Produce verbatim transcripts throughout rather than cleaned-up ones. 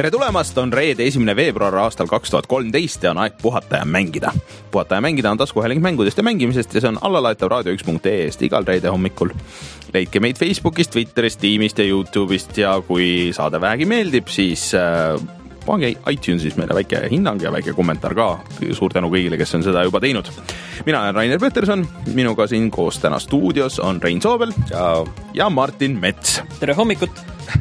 tere tulemast, on reede esimene veebruar aastal kaks tuhat kolmteist ja on aeg puhata ja mängida. Puhata ja mängida on taskuhääling mängudest ja mängimisest ja see on allalaetav raadio üks punkt ee eest igal reede hommikul. Leidke meid Facebookist, Twitterist, Steamist ja YouTube'ist ja kui saade vähegi meeldib, siis äh, pange iTunesis meile väike hinnang ja väike kommentaar ka. Suur tänu kõigile, kes on seda juba teinud. Mina olen Rainer Peterson, minuga siin koos täna stuudios on Rein Soobel ja, ja Martin Mets. Tere hommikut!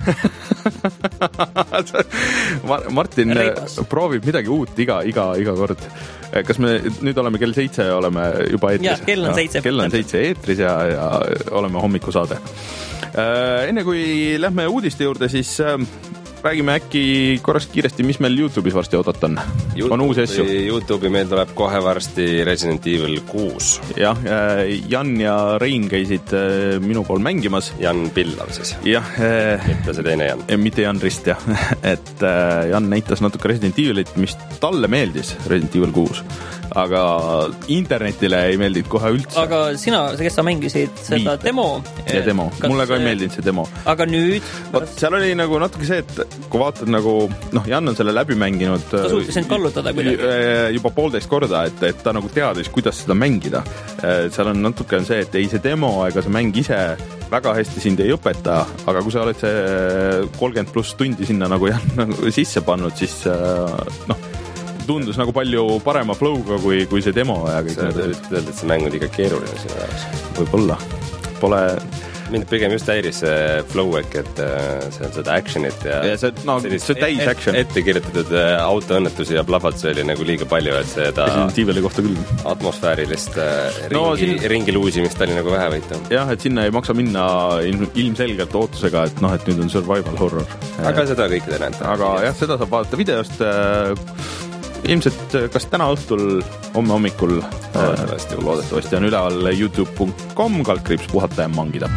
Martin Reipas. Proovib midagi uut iga, iga, iga kord. Kas me nüüd oleme kell seitse ja oleme juba eetris? Jah, kell on seitse. Kell on seitse eetris ja, ja oleme hommikusaade. Enne kui lähme uudiste juurde, siis räägime äkki korraks kiiresti, mis meil YouTube'is varsti oodata on. On uusi asju. YouTube'i meil tuleb kohe varsti Resident Evil kuus. Jah, Jan ja Rein käisid minu pool mängimas. Jan Pillav siis. Jah. Mitte see teine Jan. Mitte Jan Rist, jah. Et Jan näitas natuke Resident Evilit, mis talle meeldis, Resident Evil kuus. Aga internetile ei meeldinud kohe üldse. Aga sina, kes sa mängisid seda Viite. demo. Ja demo. Mulle ka ei meeldinud see demo. Aga nüüd? Vaat, seal oli nagu natuke see, et kui vaatad nagu, noh, Jan on selle läbi mänginud. Ta suutis end kallutada kuidagi. Juba poolteist korda, et, et ta nagu teadis, kuidas seda mängida. Seal on natuke on see, et ei see demo ega see mäng ise väga hästi sind ei õpeta, aga kui sa oled see kolmkümmend pluss tundi sinna nagu Jan nagu sisse pannud, siis noh, tundus nagu palju parema flow'ga kui, kui see demo. Ja kõik sa ütled, et see mäng on liiga keeruline sinu jaoks. Võib-olla. Pole... Mind pigem just häiris see flow äkki, et see on seda actionit ja, ja see, no, see täis action. Et, ette kirjutatud autoõnnetusi ja plahvatusi oli nagu liiga palju, et seda kohta küll. Atmosfäärilist ringi, no, siin... ringi luusimist oli nagu vähe võita. Jah, et sinna ei maksa minna ilm, ilmselgelt ootusega, et noh, et nüüd on survival horror. Aga seda kõikide näete. Aga jah, seda saab vaadata videost. Ilmselt kas täna õhtul, homme hommikul loodetavasti, loodetavasti on üleval youtube punkt com kaldkriips puhata ja mangida.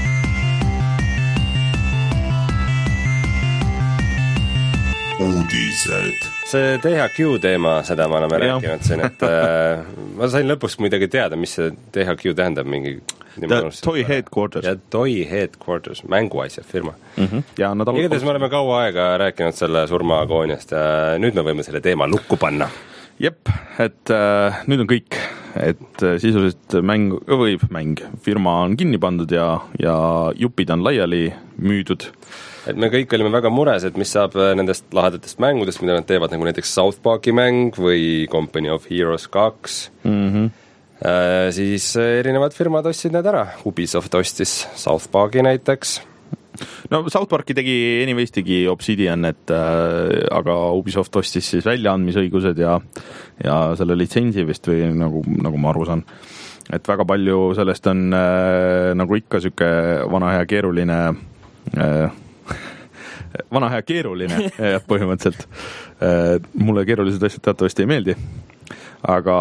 Uudised. See T H Q teema, seda me oleme ja. rääkinud siin, et äh, ma sain lõpuks midagi teada, mis see T H Q tähendab mingi Toy Headquarters. Ja Toy Headquarters, mänguasja firma. Mm-hmm. Ja nad al- igatahes me oleme kaua aega rääkinud selle surmaagooniast ja nüüd me võime selle teema lukku panna. Jep, et äh, nüüd on kõik, et äh, sisuliselt mäng, võib mäng, firma on kinni pandud ja, ja jupid on laiali müüdud. Et me kõik olime väga mures, et mis saab nendest lahedatest mängudest, mida nad teevad, nagu näiteks South Parki mäng või Company of Heroes kaks. Mm-hmm. Äh, siis erinevad firmad ostsid need ära. Ubisoft ostis South Parki näiteks. No South Parki tegi anyways tegi Obsidian, et äh, aga Ubisoft ostis siis väljaandmisõigused ja, ja selle litsentsi vist või nagu, nagu ma aru saan. Et väga palju sellest on äh, nagu ikka süke vana hea keeruline äh, vana hea keeruline põhimõtteliselt. Mulle keerulised asjad teatavasti ei meeldi. Aga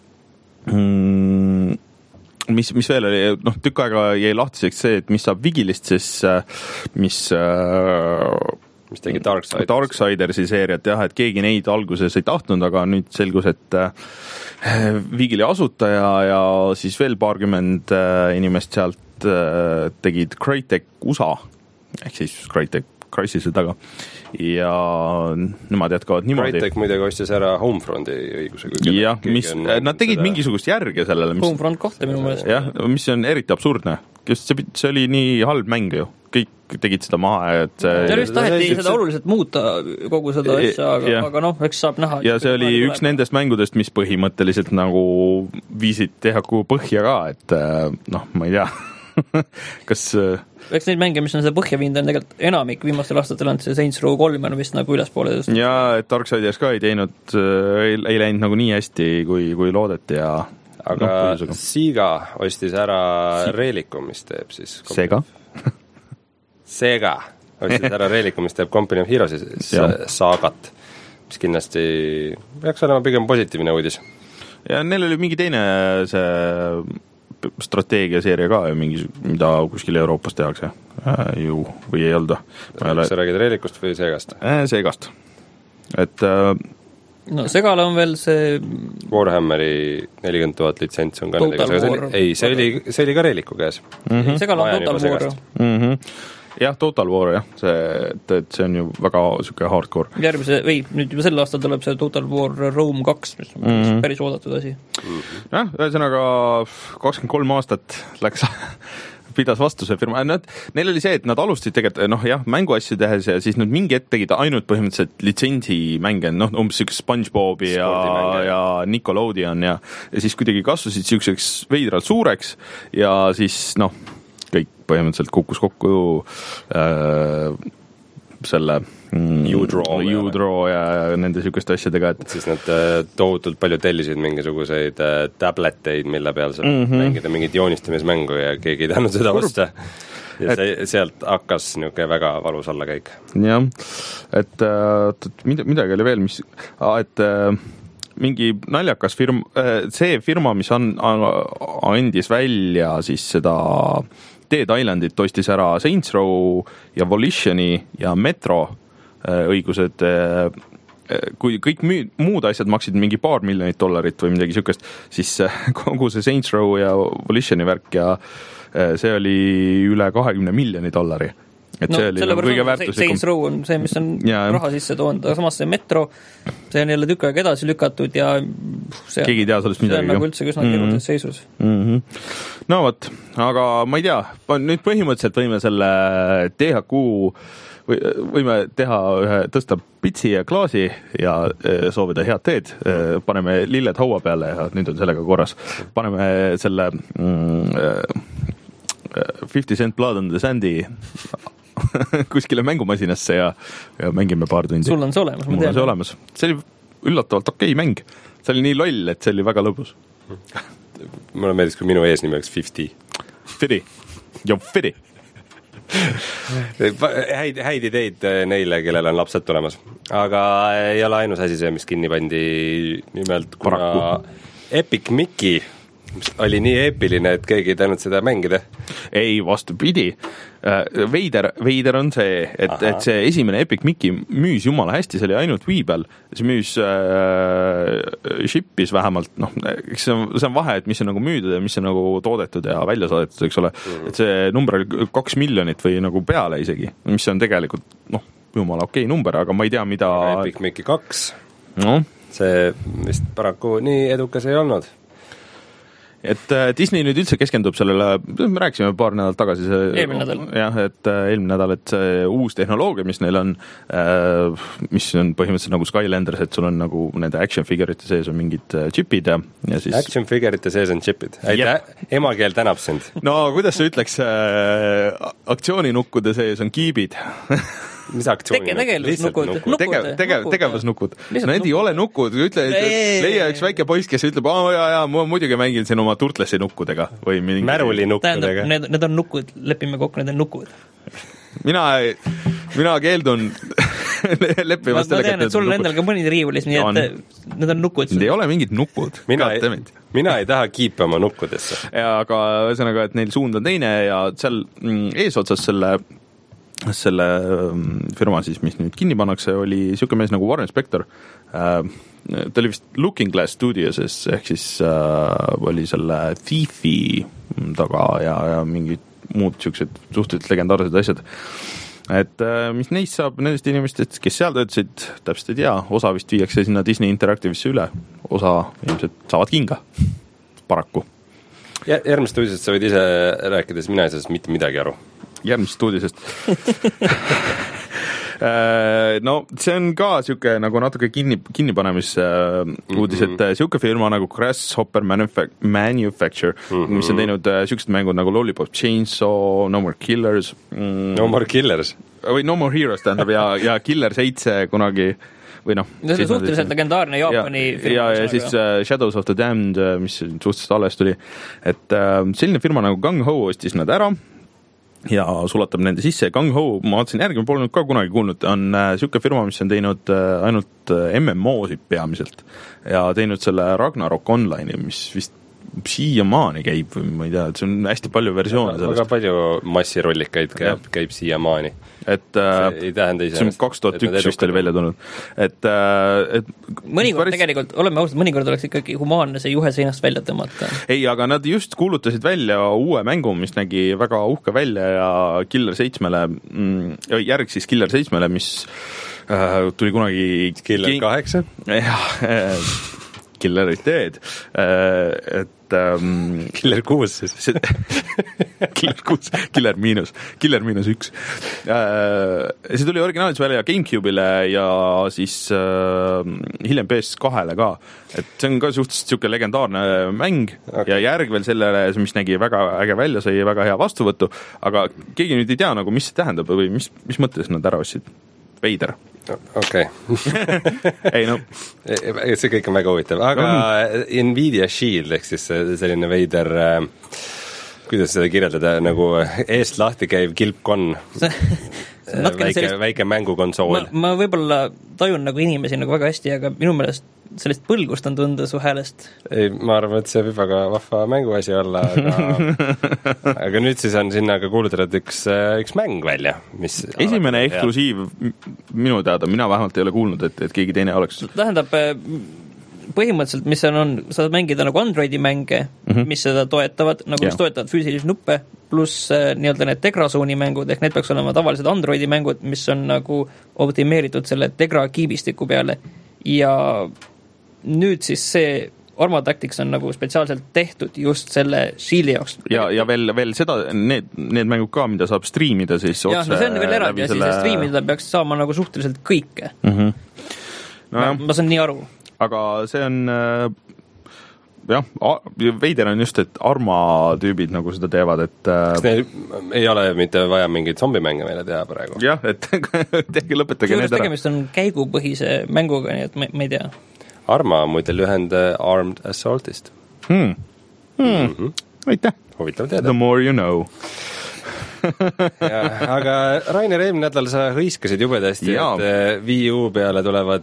mm, mis, mis veel oli, noh, tükk aega jäi lahtiseks see, et mis saab Vigilist, siis mis mis tegi Darksiders. Darksidersi seeriat, jah, et keegi neid alguses ei tahtnud, aga nüüd selgus, et Vigili asutaja ja siis veel paarkümmend inimest sealt tegid Crytek U S A, ehk siis Crytek Crysise taga. Ja nemad jätkavad niimoodi. Crytek muidagi ostis ära Homefronti õiguse. Jah, mis, nad tegid seda... mingisugust järge sellele. Mis, Homefront kohta minu mõelest. Jah, mis on eriti absurdne. See, see oli nii halb mäng ju. Kõik tegid seda maha. Et see... Ja just taheti seda oluliselt muuta kogu seda asja, aga, aga noh, eks saab näha. Ja see oli üks tuleb. Nendest mängudest, mis põhimõtteliselt nagu viisid T H Q põhja ka, et noh, ma ei tea. Kas... Eks neid mänge, mis on see põhja viinud, on tegelikult enamik viimastel aastatel on see Saints Row kolm on vist nagu ülespoole. Ja et Darksiders ka ei teinud, ei, ei läinud nagu nii hästi, kui, kui loodeti ja... Aga no, Sega ostis ära si- Relicu, mis teeb siis... Sega? Sega ostis ära Relicu, mis teeb Company of Heroes saagat, mis kindlasti peaks olema pigem positiivne uudis. Ja neil oli mingi teine see... strateegiaseeria ka, mingi, mida kuskil Euroopas tehakse äh, ju, või ei olda. Sa ole... räägid Relikust või Segast? Äh, Segast. Et äh, no Segale on veel see Warhammeri nelikümmend tuhat litsents on ka nendega. Ei, see oli, see oli ka Reliku käes. Mm-hmm. Segale on Total War. Mm-hmm. jah, Total War jah, see, et, et see on ju väga siuke hardcore. Järgmise, või nüüd juba sel aastal tuleb see Total War Rome kaks, mis on mm-hmm. päris oodatud asi. jah, ühesõnaga kakskümmend kolm aastat läks pidas vastu see firma, nad, neil oli see, et nad alustasid tegelikult, noh jah, mänguasju tehes ja siis nad mingi hetk tegid ainult põhimõtteliselt litsentsimänge, noh umbes siukest SpongeBobi ja, ja Nickelodeon ja, ja siis kuidagi kasvasid siukseks veidralt suureks ja siis noh, kõik põhimõtteliselt kukkus kokku äh, selle U-Draw U-Draw ja, ja nende siukeste asjadega, et siis nad äh, tohutult palju tellisid mingisuguseid äh, tabletteid, mille peal saab mm-hmm. mängida mingit joonistamismängu ja keegi ei tahtnud seda osta. Ja et, see, sealt hakkas niisugune väga valus allakäik. Jah, et äh, midagi oli veel, mis, et äh, mingi naljakas firma, äh, see firma, mis on, andis välja siis seda Dead Islandit, toistis ära Saints Row ja Volitioni ja Metro õigused, kui kõik müü, muud asjad maksid mingi paar miljonit dollarit või midagi siukest, siis kogu see Saints Row ja Volitioni värk ja see oli üle kahekümne miljoni dollari. Et no, see oli nagu kõige väärtuslikum. Saints Row on see, mis on ja, raha sisse toonud, aga samas see Metro, see on jälle tükk aega edasi lükatud ja see, keegi ei tea sellest midagi. See on nagu üldse üsna mm-hmm. keerulises seisus. Mm-hmm. No võt, aga ma ei tea, nüüd põhimõtteliselt võime selle T H Q või võime teha ühe, tõsta pitsi ja klaasi ja soovida head teed, paneme lilled haua peale ja nüüd on sellega korras. Paneme selle mm, fifty cent Blood on the Sandy kuskile mängumasinasse ja, ja mängime paar tundi. Sul on see olemas, ma tean. Mul on see olemas. See oli üllatavalt okei mäng. See oli nii loll, et see oli väga lõbus. Mulle meeldis, kui minu eesnimi oleks fifty. Fidi. Jo, Fidi. häid, häid ideid neile, kellel on lapsed tulemas. Aga ei ole ainus asi see, mis kinni pandi nimelt, kuna Paraku. Epic Mickey oli nii eepiline, et keegi ei teinud seda mängida. Ei, vastupidi. Veider, veider on see, et, et see esimene Epic Mickey müüs jumala hästi, see oli ainult Wii peal. See müüs äh, shippis vähemalt, noh, see on, see on vahe, et mis on nagu müüdud ja mis on nagu toodetud ja välja saadetud, eks ole. Mm. Et see number oli kaks miljonit või nagu peale isegi, mis on tegelikult, noh, jumala okei number, aga ma ei tea, mida... Epic Mickey kaks. No. See vist paraku nii edukas ei olnud. Et Disney nüüd üldse keskendub sellele, me rääkisime paar nädalat tagasi see, eelmine nädal. Jah, et eelmine nädal, et see uus tehnoloogia, mis neil on, mis on põhimõtteliselt nagu Skylanders, et sul on nagu nende action figure'ite sees on mingid chipid ja, ja siis... Action figure'ite sees on chipid? Aitäh, emakeel tänab sind. No kuidas sa ütleks, aktsiooninukude sees on kiibid? Mis aktsiooni? Tege, tegevusnukud. Tegev, tegev, tegevusnukud. Need ei ole nukud. Ütle, leia üks väike poiss, kes ütleb, aa, jaa, jaa, ma muidugi mängin siin oma turtlesi nukkudega. Või mingi... Märuli nukkudega. Need, need on nukud, lepime kokku, need on nukud. Mina, mina keeldun leppimast. Ma tean, et sul on endal ka mõni riivulis, nii et need on nukud. Need ei ole mingid nukud. Mina ei, mina ei taha kiipe oma nukkudesse. Ja, aga ühesõnaga, et neil suund on teine ja seal eesotsas selle selle firma siis, mis nüüd kinni pannakse, oli siuke mees nagu Warren Spector. Ta oli vist Looking Glass Studioses, ehk siis äh, oli selle Thiefi taga ja, ja mingid muud siuksed suhteliselt legendaarsed asjad. Et äh, mis neist saab nendest inimestest, kes seal töötasid, täpselt ei tea, osa vist viiakse sinna Disney Interactive'isse üle, osa ilmselt saavad kinga, paraku. Ja, järgmist uudisest sa võid ise rääkides, mina ei saa mitte midagi aru. Järgmisest uudisest. No see on ka siuke nagu natuke kinni, kinnipanemis uudis, et siuke firma nagu Grasshopper Manufacture, mm-hmm. mis on teinud siuksed mängud nagu Lollipop Chainsaw, No More Killers mm. No More Killers või No More Heroes tähendab ja, ja Killer seitse kunagi või noh. See on suhteliselt legendaarne Jaapani ja, firma. Ja, ja siis uh, Shadows of the Damned, mis suhteliselt alles tuli, et uh, selline firma nagu Gung Ho ostis nad ära ja sulatab nende sisse. Gung Ho, ma vaatasin järgi, ma pole nüüd ka kunagi kuulnud, on äh, siuke firma, mis on teinud äh, ainult äh, M M O-sid peamiselt ja teinud selle Ragnarok Online'i, mis vist siiamaani käib, ma ei tea, et see on hästi palju versioone sellest. Väga palju massirullikaid käib, käib siiamaani. Et see ei tähenda ise. See on kaks tuhat üks vist oli välja tulnud. Et, et mõnikord päris... tegelikult, oleme ausad, mõnikord oleks ikkagi humaanne see juhe seinast välja tõmmata. Ei, aga nad just kuulutasid välja uue mängu, mis nägi väga uhke välja ja Killer seitsmele, järg siis Killer seitsmele, mis äh, tuli kunagi Killer kaheksa? Jah, Killer Dead, et ähm, Killer kuus siis Killer kuus, Killer miinus, Killer miinus üks. See tuli originaalis välja GameCube'ile ja siis äh, hiljem P S kahele ka, et see on ka suhteliselt siuke legendaarne mäng okay. Ja järg veel sellele, mis nägi väga äge välja, sai väga hea vastuvõttu, aga keegi nüüd ei tea nagu, mis see tähendab või mis, mis mõttes nad ära ostsid. Veider. Okei. Ei no. See kõik on väga huvitav, aga Nvidia Shield, ehk siis selline veider, kuidas seda kirjeldada, nagu eest lahti käiv kilpkon. väike, sellist... väike mängukonsool. Ma, ma võib-olla tajun nagu inimesi nagu väga hästi, aga minu meelest sellist põlgust on tunda su häälest. Ei, ma arvan, et see võib väga vahva mänguasi olla, aga aga nüüd siis on sinna ka kuulutatud üks, üks mäng välja, mis esimene eksklusiiv minu teada, mina vähemalt ei ole kuulnud, et, et keegi teine oleks. Tähendab, põhimõtteliselt, mis on, on saad mängida nagu Androidi mänge, mm-hmm. mis seda toetavad, nagu yeah. mis toetavad füüsilisi nuppe, pluss nii-öelda need Tegra-suuni mängud, ehk need peaks olema tavalised Androidi mängud, mis on nagu optimeeritud selle Tegra kiibistiku peale ja nüüd siis see Arma Tactics on nagu spetsiaalselt tehtud just selle Shieldi jaoks. Ja, ja veel, veel seda, need, need mängud ka, mida saab striimida siis otse. Jah, no see on veel eraldi ja selle... siis striimida peaks saama nagu suhteliselt kõike. Mm-hmm. No, ma, ma saan nii aru. Aga see on jah, veider on just, et Arma tüübid nagu seda teevad, et kas neil ei ole mitte vaja mingeid zombimänge meile teha praegu? Jah, et tehke lõpetage need ära. Tegemist on käigupõhise mänguga, nii et ma, ma ei tea. Arma on muide lühend Armed Assaultist. Hmm. Hmm. Mm-hmm. Aitäh. Huvitav teada. The more you know. ja, aga Rainer, eelmine nädal sa hõiskasid jubedasti, et Wii U peale tulevad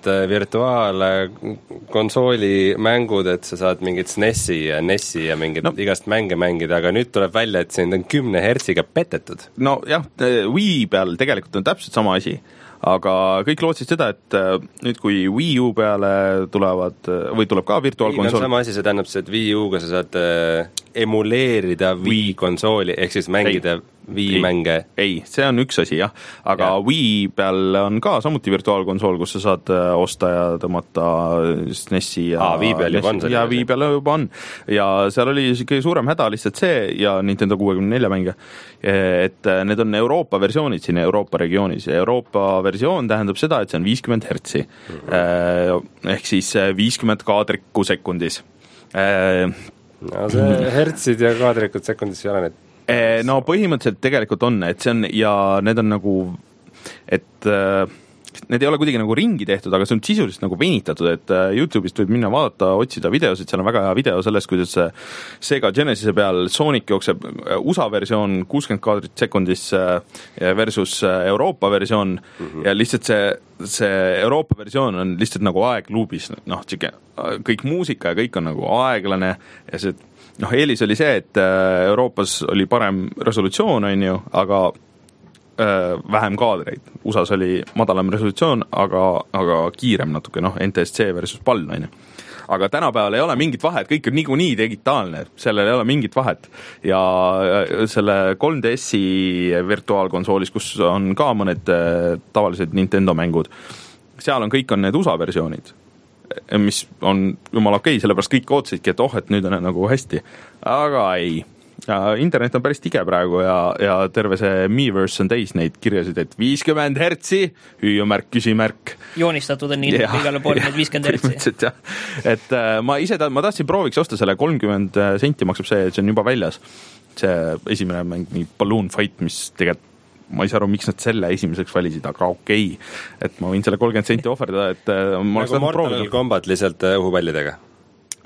virtuaalkonsooli mängud, et sa saad mingit S N E S-i ja N E S-i ja mingit no. igast mänge mängida, aga nüüd tuleb välja, et sind on kümne hertsiga petetud. No jah, Wii peal tegelikult on täpselt sama asi. Aga kõik lootsid seda, et nüüd kui Wii U peale tulevad, või tuleb ka virtuaalkonsool. Sama asi, see tähendab see, et Wii U-ga sa saad emuleerida Wii konsooli, ehk siis mängida ei. Wii mänge. Ei, see on üks asi, jah. Aga ja. Wii peal on ka samuti virtuaalkonsool, kus sa saad osta ja tõmmata S N E S-i ja... Aa, Wii peal juba on. Ja Wii peal juba on. Ja seal oli kõige suurem häda lihtsalt see ja Nintendo kuuekümne nelja mänge, et need on Euroopa versioonid siin Euroopa regioonis. Euroopa versioon tähendab seda, et see on viiskümmend hertsi. Mm-hmm. Ehk siis viiskümmend kaadrikku sekundis. No see hertsid ja kaadrikud sekundis ei ole need. No põhimõtteliselt tegelikult on, et see on ja need on nagu, et need ei ole kuidagi nagu ringi tehtud, aga see on sisuliselt nagu venitatud, et YouTube'ist võib minna vaadata, otsida videosid, seal on väga hea video sellest, kuidas Sega Genesise peal Sonic jookseb U S A versioon kuuskümmend kaadrit sekundis versus Euroopa versioon mm-hmm. ja lihtsalt see, see Euroopa versioon on lihtsalt nagu aegluubis, noh, kõik muusika ja kõik on nagu aeglane ja see noh, eelis oli see, et Euroopas oli parem resolutsioon, on ju, aga äh, vähem kaadreid. U S A-s oli madalam resolutsioon, aga, aga kiirem natuke, noh, N T S C versus P A L, on ju. Aga tänapäeval ei ole mingit vahet, kõik on niikuinii digitaalne, sellel ei ole mingit vahet. Ja selle kolm D S-i virtuaalkonsoolis, kus on ka mõned tavalised Nintendo mängud, seal on kõik on need U S A versioonid, mis on jumala okei, sellepärast kõik ootasidki, et oh, et nüüd on nagu hästi. Aga ei. Ja internet on päris tige praegu ja, ja terve see Miiverse on täis neid kirjasid, et viiskümmend hertsi, hüüumärk, küsimärk. Joonistatud on nii igale pool need viiskümmend hertsi. Et ma ise ta, ma tahtsin prooviks osta selle kolmkümmend senti maksab see, et see on juba väljas. See esimene mäng, nii Balloon Fight, mis tegelikult ma ei saa aru, miks nad selle esimeseks valisid, aga okei, et ma võin selle kolmkümmend senti ohverdada, et ma nagu Mortal Kombat lihtsalt õhupallidega?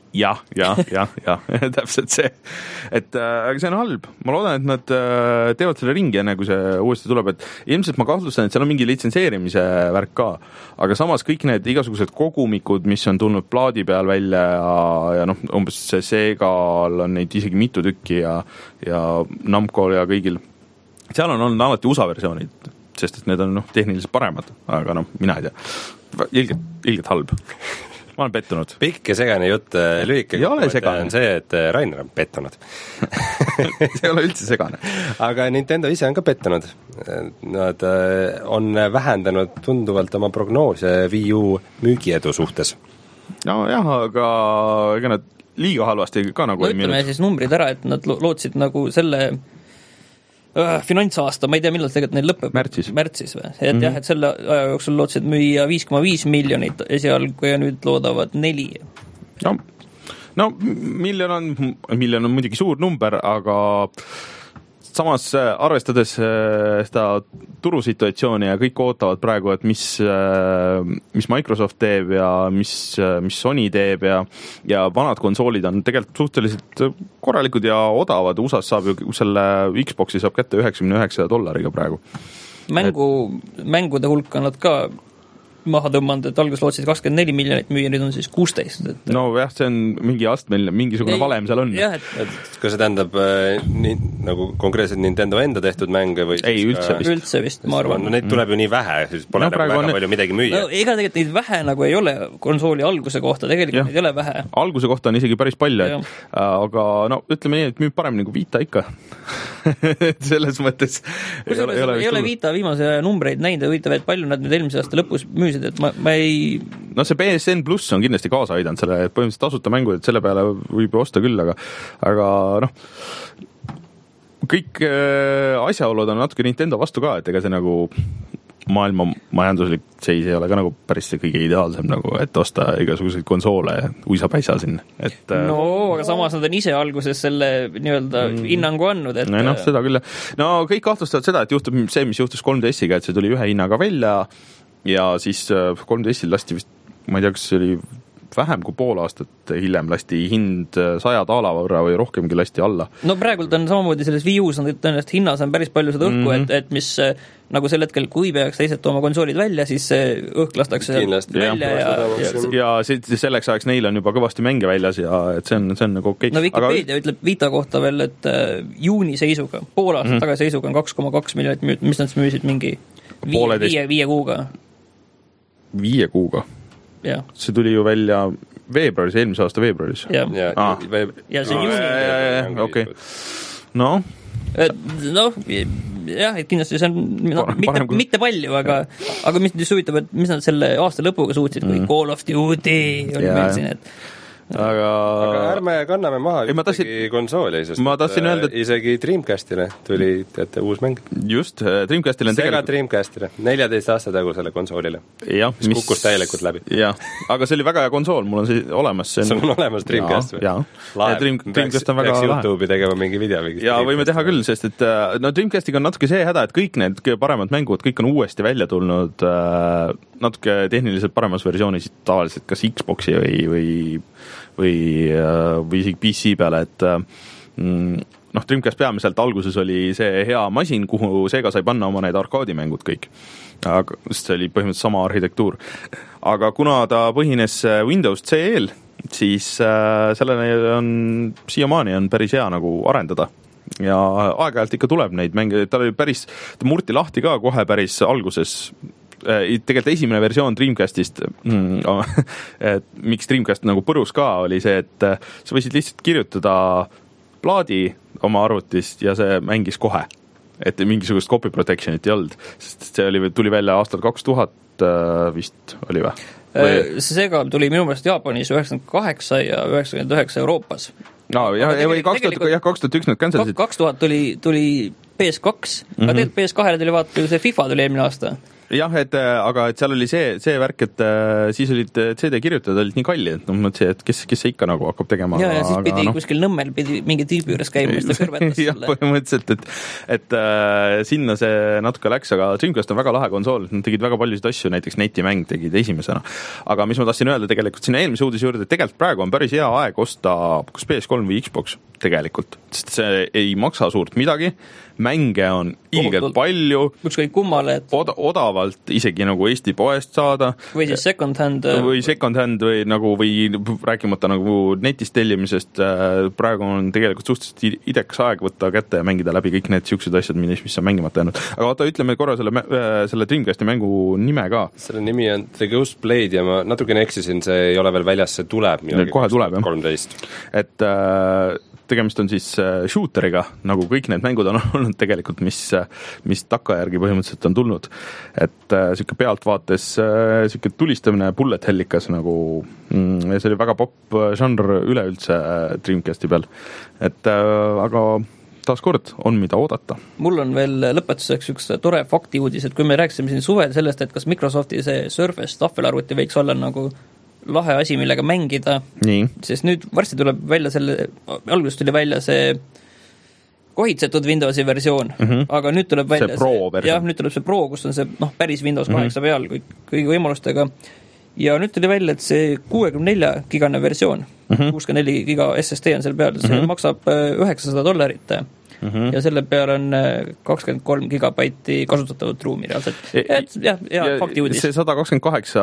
jah, jah, jah, jah, täpselt see. Et äh, aga see on halb. Ma loodan, et nad äh, teevad selle ringi enne, kui see uuesti tuleb, et ilmselt ma kahtlustan, et seal on mingi litsenseerimise värk ka. Aga samas kõik need igasugused kogumikud, mis on tulnud plaadi peal välja ja, ja noh, umbes see Segal on neid isegi mitu tükki ja, ja Namcol ja kõigil. Seal on olnud alati U S A versioonid, sest et need on noh, tehniliselt paremad, aga noh, mina ei tea. Ilgelt, ilgelt halb. Ma olen pettunud. Pikk ja segane jutt, lühike on see, et Rainer on pettunud. See ei ole üldse segane. Aga Nintendo ise on ka pettunud. Nad on vähendanud tunduvalt oma prognoose Wii U müügiedu suhtes. No jah, aga ega nad liiga halvasti ka nagu no ütleme siis numbrid ära, et nad lootsid nagu selle äh, finantsaasta, ma ei tea, millal tegelikult neil lõpeb. Märtsis. Märtsis või? Et mm-hmm. jah, et selle aja jooksul lootsid müüa viis koma viis miljonit esialgu ja nüüd loodavad neli. No, no miljon on, miljon on muidugi suur number, aga samas arvestades seda turusituatsiooni ja kõik ootavad praegu, et mis, mis Microsoft teeb ja mis, mis Sony teeb ja, ja vanad konsoolid on tegelikult suhteliselt korralikud ja odavad. U S A-s saab ju selle Xboxi saab kätte üheksakümne üheksa dollariga praegu. Mängu, et... mängude hulka nad ka maha tõmmanud, et alguses lootsid kakskümmend neli miljonit müüa, nüüd on siis kuusteist. Et... no jah, see on mingi astmel, mingisugune ei, valem seal on. Jah, et... et kas see tähendab äh, nii, nagu konkreetselt Nintendo enda tehtud mänge või ei, üldse ka... vist. Üldse vist, ma arvan. No neid tuleb ju nii vähe, siis pole no, nagu väga on... palju midagi müüa. No, ega tegelikult neid vähe nagu ei ole konsooli alguse kohta, tegelikult ja. Neid ei ole vähe. Alguse kohta on isegi päris palju, et, aga no ütleme nii, et müüb parem nagu Vita ikka. Selles mõttes ei ole, ei ole, ei ole Vita viimase numbreid näinud ja huvitav, et palju nad nüüd eelmise aasta lõpus müüsid, et ma, ma ei... no see P S N Plus on kindlasti kaasa aidanud selle, et põhimõtteliselt tasuta mängud, et selle peale võib osta küll, aga aga noh, kõik äh, asjaolud on natuke Nintendo vastu ka, et ega see nagu maailma majanduslik seis ei ole ka nagu päris see kõige ideaalsem, nagu, et osta igasuguseid konsoole uisapäisa sinna. Et, no, aga samas nad on ise alguses selle nii-öelda mm, hinnangu andnud. Et... no, seda küll. No kõik kahtlustavad seda, et juhtub see, mis juhtus kolm D S-iga, et see tuli ühe hinnaga välja ja siis kolm D S-il lasti vist, ma ei tea, kas see oli vähem kui pool aastat hiljem lasti hind saja daala võrra või rohkemgi lasti alla. No praegult on samamoodi selles Wii U-s on tõenäoliselt hinnas on päris palju seda õhku, mm-hmm. et, et mis nagu sel hetkel, kui peaks teised tooma konsoolid välja, siis õhk lastakse kindlasti välja ja, ja, ja, ja selleks ajaks neil on juba kõvasti mänge väljas ja et see on, see on nagu okei. No Wikipedia aga... ütleb Vita kohta veel, et uh, juuni seisuga, pool aastat mm-hmm. tagasi seisuga on kaks koma kaks miljonit müüd, mis nad müüsid mingi viie, viie, viie kuuga. Viie kuuga? Ja. See tuli ju välja veebruaris, eelmise aasta veebruaris. Ja, ja, ah. ja see juuni. Okei. No. noh, jah, et kindlasti see on no, parem, mitte, kui... mitte palju, aga, aga mis nüüd suvitab, et mis nad selle aasta lõpuga suutsid, kui mm. Call of Duty oli meil siin, et aga... aga ärme kanname maha ei, ühtegi tahtsin... konsooli, sest ma öelda, et... isegi Dreamcastile tuli teate uus mäng. Just, Dreamcastile on Sega tegelikult... Dreamcastile, neljateist aasta tagusele konsoolile. Ja, mis kukkus täielikult läbi. Jah, aga see oli väga hea konsool, mul on see olemas. See on, see on olemas Dreamcast või? Jaa, ja, Dream, Dreamcast on väga lahe. YouTube'i tegema mingi video. Ja võime teha küll, sest et no Dreamcastiga on natuke see häda, et kõik need paremad mängud, kõik on uuesti välja tulnud äh, natuke tehniliselt paremas versioonis tavaliselt kas Xboxi või, või või, või isegi P C peale, et noh, Dreamcast peamiselt alguses oli see hea masin, kuhu Sega sai panna oma need arkaadimängud kõik. Aga see oli põhimõtteliselt sama arhitektuur. Aga kuna ta põhines Windows C E-l, siis sellele on siiamaani on päris hea nagu arendada. Ja aeg-ajalt ikka tuleb neid mänge, ta oli päris, ta murti lahti ka kohe päris alguses tegelikult esimene versioon Dreamcastist, et miks Dreamcast nagu põrus ka, oli see, et sa võisid lihtsalt kirjutada plaadi oma arvutist ja see mängis kohe. Et mingisugust copy protectionit ei olnud, sest see oli, tuli välja aastal kaks tuhat vist oli või? või... See Sega tuli minu meelest Jaapanis üheksakümmend kaheksa ja üheksakümmend üheksa Euroopas. No, jah, või kaks tuhat üks nad cancelisid. kaks tuhat tuli, tuli P S kaks, mm-hmm. aga tegelikult P S kahele tuli vaata, see FIFA tuli eelmine aasta. jah, et aga et seal oli see, see värk, et siis olid C D kirjutajad olid nii kalli, et noh, mõtlesin, et kes, kes see ikka nagu hakkab tegema. Ja, ja siis aga, pidi no. kuskil Nõmmel pidi mingi tüübi juures käima, mis ta kõrvetas jah, selle. põhimõtteliselt, et, et äh, sinna see natuke läks, aga Dreamcast on väga lahe konsool, nad tegid väga paljusid asju, näiteks netimäng tegid esimesena. Aga mis ma tahtsin öelda tegelikult sinna eelmise uudise juurde, et tegelikult praegu on päris hea aeg osta kas P S kolm või Xbox tegelikult, sest see ei maksa suurt midagi, mänge on ilgelt palju, ükskõik kummale, et Od- odavalt isegi nagu Eesti poest saada või siis second hand või second hand või nagu või rääkimata nagu netist tellimisest, praegu on tegelikult suhteliselt idekas aeg võtta kätte ja mängida läbi kõik need siuksed asjad, mis, mis on mängimata jäänud. Aga vaata, ütleme korra selle, selle Dreamcasti mängu nime ka. Selle nimi on The Ghost Blade ja ma natukene eksisin, see ei ole veel väljas, see tuleb kohe tuleb, jah. kolmteist. Et äh, tegemist on siis shooteriga, nagu kõik need mängud on olnud tegelikult, mis, mis takkajärgi põhimõtteliselt on tulnud. Et äh, siuke pealtvaates äh, siuke tulistamine bullet hellikas nagu, mm, see oli väga pop žanr üleüldse Dreamcasti peal. Et äh, aga taaskord on mida oodata. Mul on veel lõpetuseks üks tore fakti uudis, et kui me rääkisime siin suvel sellest, et kas Microsofti see Surface tahvelarvuti võiks olla nagu lahe asi, millega mängida, nii. Sest nüüd varsti tuleb välja selle, alguses tuli välja see kohitsetud Windowsi versioon, mm -hmm. aga nüüd tuleb välja see Pro versioon. jah, nüüd tuleb see Pro, kus on see noh, päris Windows kaheksa mm -hmm. peal kõik, kõigi võimalustega ja nüüd tuli välja, et see kuuekümne nelja gigane versioon, mm -hmm. kuuskümmend neli giga S S D on seal peal, see mm -hmm. maksab üheksasada dollarit mm -hmm. ja selle peal on kakskümmend kolm gigabaiti kasutatavat ruumi reaalselt. Et, jah, ja, ja fakti uudis. See sada kakskümmend kaheksa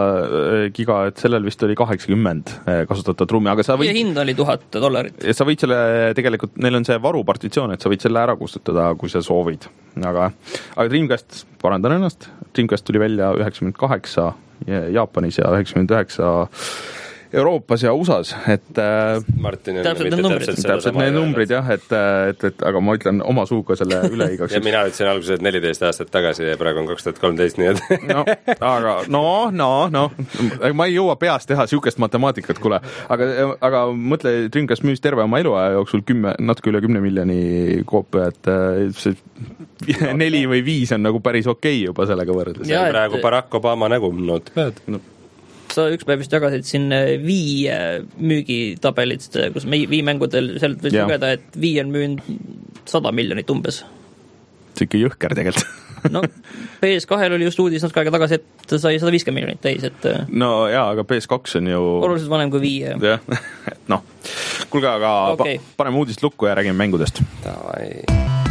giga, et sellel vist oli kaheksakümmend kasutatavat ruumi, aga sa võid... ja hind oli tuhat dollarit. Ja sa võid selle, tegelikult neil on see varupartitsioon, et sa võid selle ära kustutada, kui sa soovid. Aga, aga Dreamcast, parandan ennast, Dreamcast tuli välja üheksakümmend kaheksa Jaapanis ja üheksakümmend üheksa Euroopas ja U S A-s, et Martin täpselt need numbrid, täpselt need numbrid jah, et, et, et aga ma ütlen oma suuga selle üle igaks. ja mina ütlesin alguses, et neliteist aastat tagasi ja praegu on kaks tuhat kolmteist, nii et no, aga no, no, no ma ei jõua peas teha siukest matemaatikat, kuule, aga, aga mõtle, Dreamcast müüs terve oma eluaja jooksul kümme, natuke üle kümne miljoni koopia, et see neli või viis on nagu päris okei okay juba sellega võrreldes. see on praegu Barack Obama nägu, not bad no. Sa üks päev vist jagasid siin Wii müügitabelist, kus Wii mängudel sealt võis lugeda, et Wii on müünud sada miljonit umbes. See ikka jõhker tegelikult. no P S kahel oli just uudis natuke aega tagasi, et sai sada viiskümmend miljonit täis, et no jaa, aga P S kaks on ju oluliselt vanem kui Wii. jah, noh, kuulge, aga okay. pa, paneme uudist lukku ja räägime mängudest. Davai.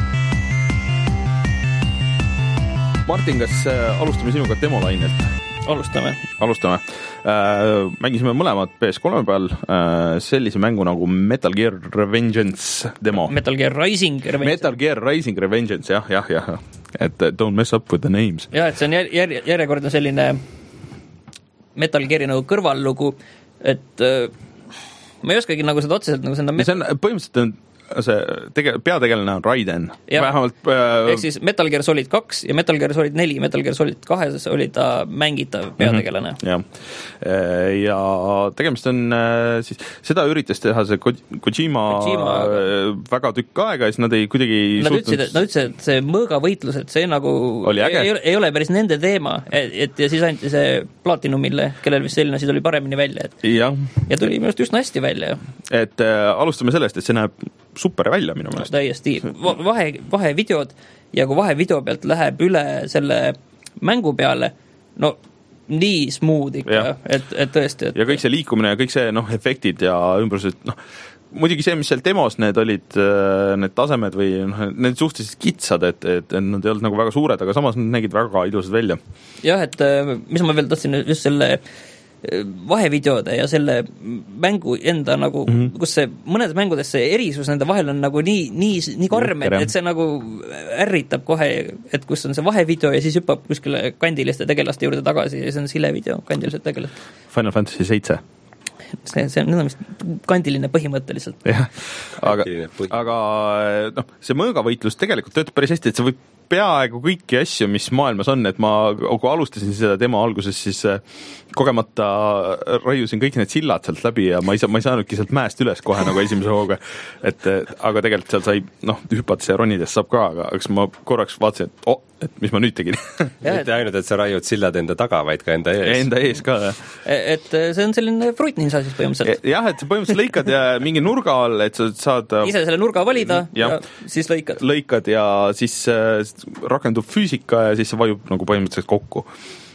Martin, kas alustame sinuga demolainelt? Alustame. Alustame. Äh, mängisime mõlemad P S kolme peal äh, sellise mängu nagu Metal Gear Revengeance demo. Metal Gear Rising Revengeance. Metal Gear Rising Revengeance, jah, jah, jah. Et don't mess up with the names. jah, et see on jär, järjekordne selline Metal Geari nagu kõrvallugu, et äh, ma ei oskagi nagu seda otseselt nagu seda... See on põhimõtteliselt on see tege-, peategelane on Raiden. Vähemalt äh... ehk siis Metal Gear Solid kaks ja Metal Gear Solid neli, Metal Gear Solid kahes oli ta mängitav peategelane. Mm-hmm. Ja. ja tegemist on siis, seda üritas teha see Kojima, Kojima väga tükk aega ja siis nad ei kuidagi nad suutnud... ütlesid, nad ütlesid, et see mõõgavõitlus, et see nagu ei, ei, ei ole päris nende teema, et, et ja siis anti see Platinumile, kellel vist selline asi tuli paremini välja, et ja, ja tuli minu arust üsna hästi välja. Et äh, alustame sellest, et see näeb super välja minu meelest. Täiesti. Vahe, vahevideod ja kui vahevideo pealt läheb üle selle mängu peale, no nii smooth ikka, et, et tõesti. Et... ja kõik see liikumine ja kõik see noh, efektid ja ümbrused, noh, muidugi see, mis seal demos need olid, need tasemed või noh, need suhteliselt kitsad, et, et, et nad ei olnud nagu väga suured, aga samas nad nägid väga ilusad välja. jah, et mis ma veel tahtsin just selle vahevideode ja selle mängu enda nagu, mm-hmm. kus see mõnedes mängudes see erisus nende vahel on nagu nii, nii, nii karm, et, et see nagu ärritab kohe, et kus on see vahevideo ja siis hüppab kuskile kandiliste tegelaste juurde tagasi ja see on sile video, kandilised tegelased. Final Fantasy seitse. see, see on vist kandiline põhimõtteliselt. jah, aga, aga noh, see mõõgavõitlus tegelikult töötab päris hästi, et sa võib peaaegu kõiki asju, mis maailmas on, et ma, kui alustasin seda demo alguses, siis kogemata raiusin kõik need sillad sealt läbi ja ma ei, saa, ma ei saanudki sealt mäest üles kohe nagu esimese hooga. Et, aga tegelikult seal sai, noh, hüpates ja ronides saab ka, aga eks ma korraks vaatasin, et oh, et mis ma nüüd tegin. Mitte ainult, et sa raiud sillad enda taga, vaid ka enda ees. Enda ees ka, jah. Et see on selline Fruit Ninja siis põhimõtteliselt. Jah, et sa põhimõtteliselt lõikad ja mingi nurga all, et sa saad ise selle nurga valida ja, ja siis lõikad. Lõikad ja siis rakendub füüsika ja siis see vajub nagu põhimõtteliselt kokku.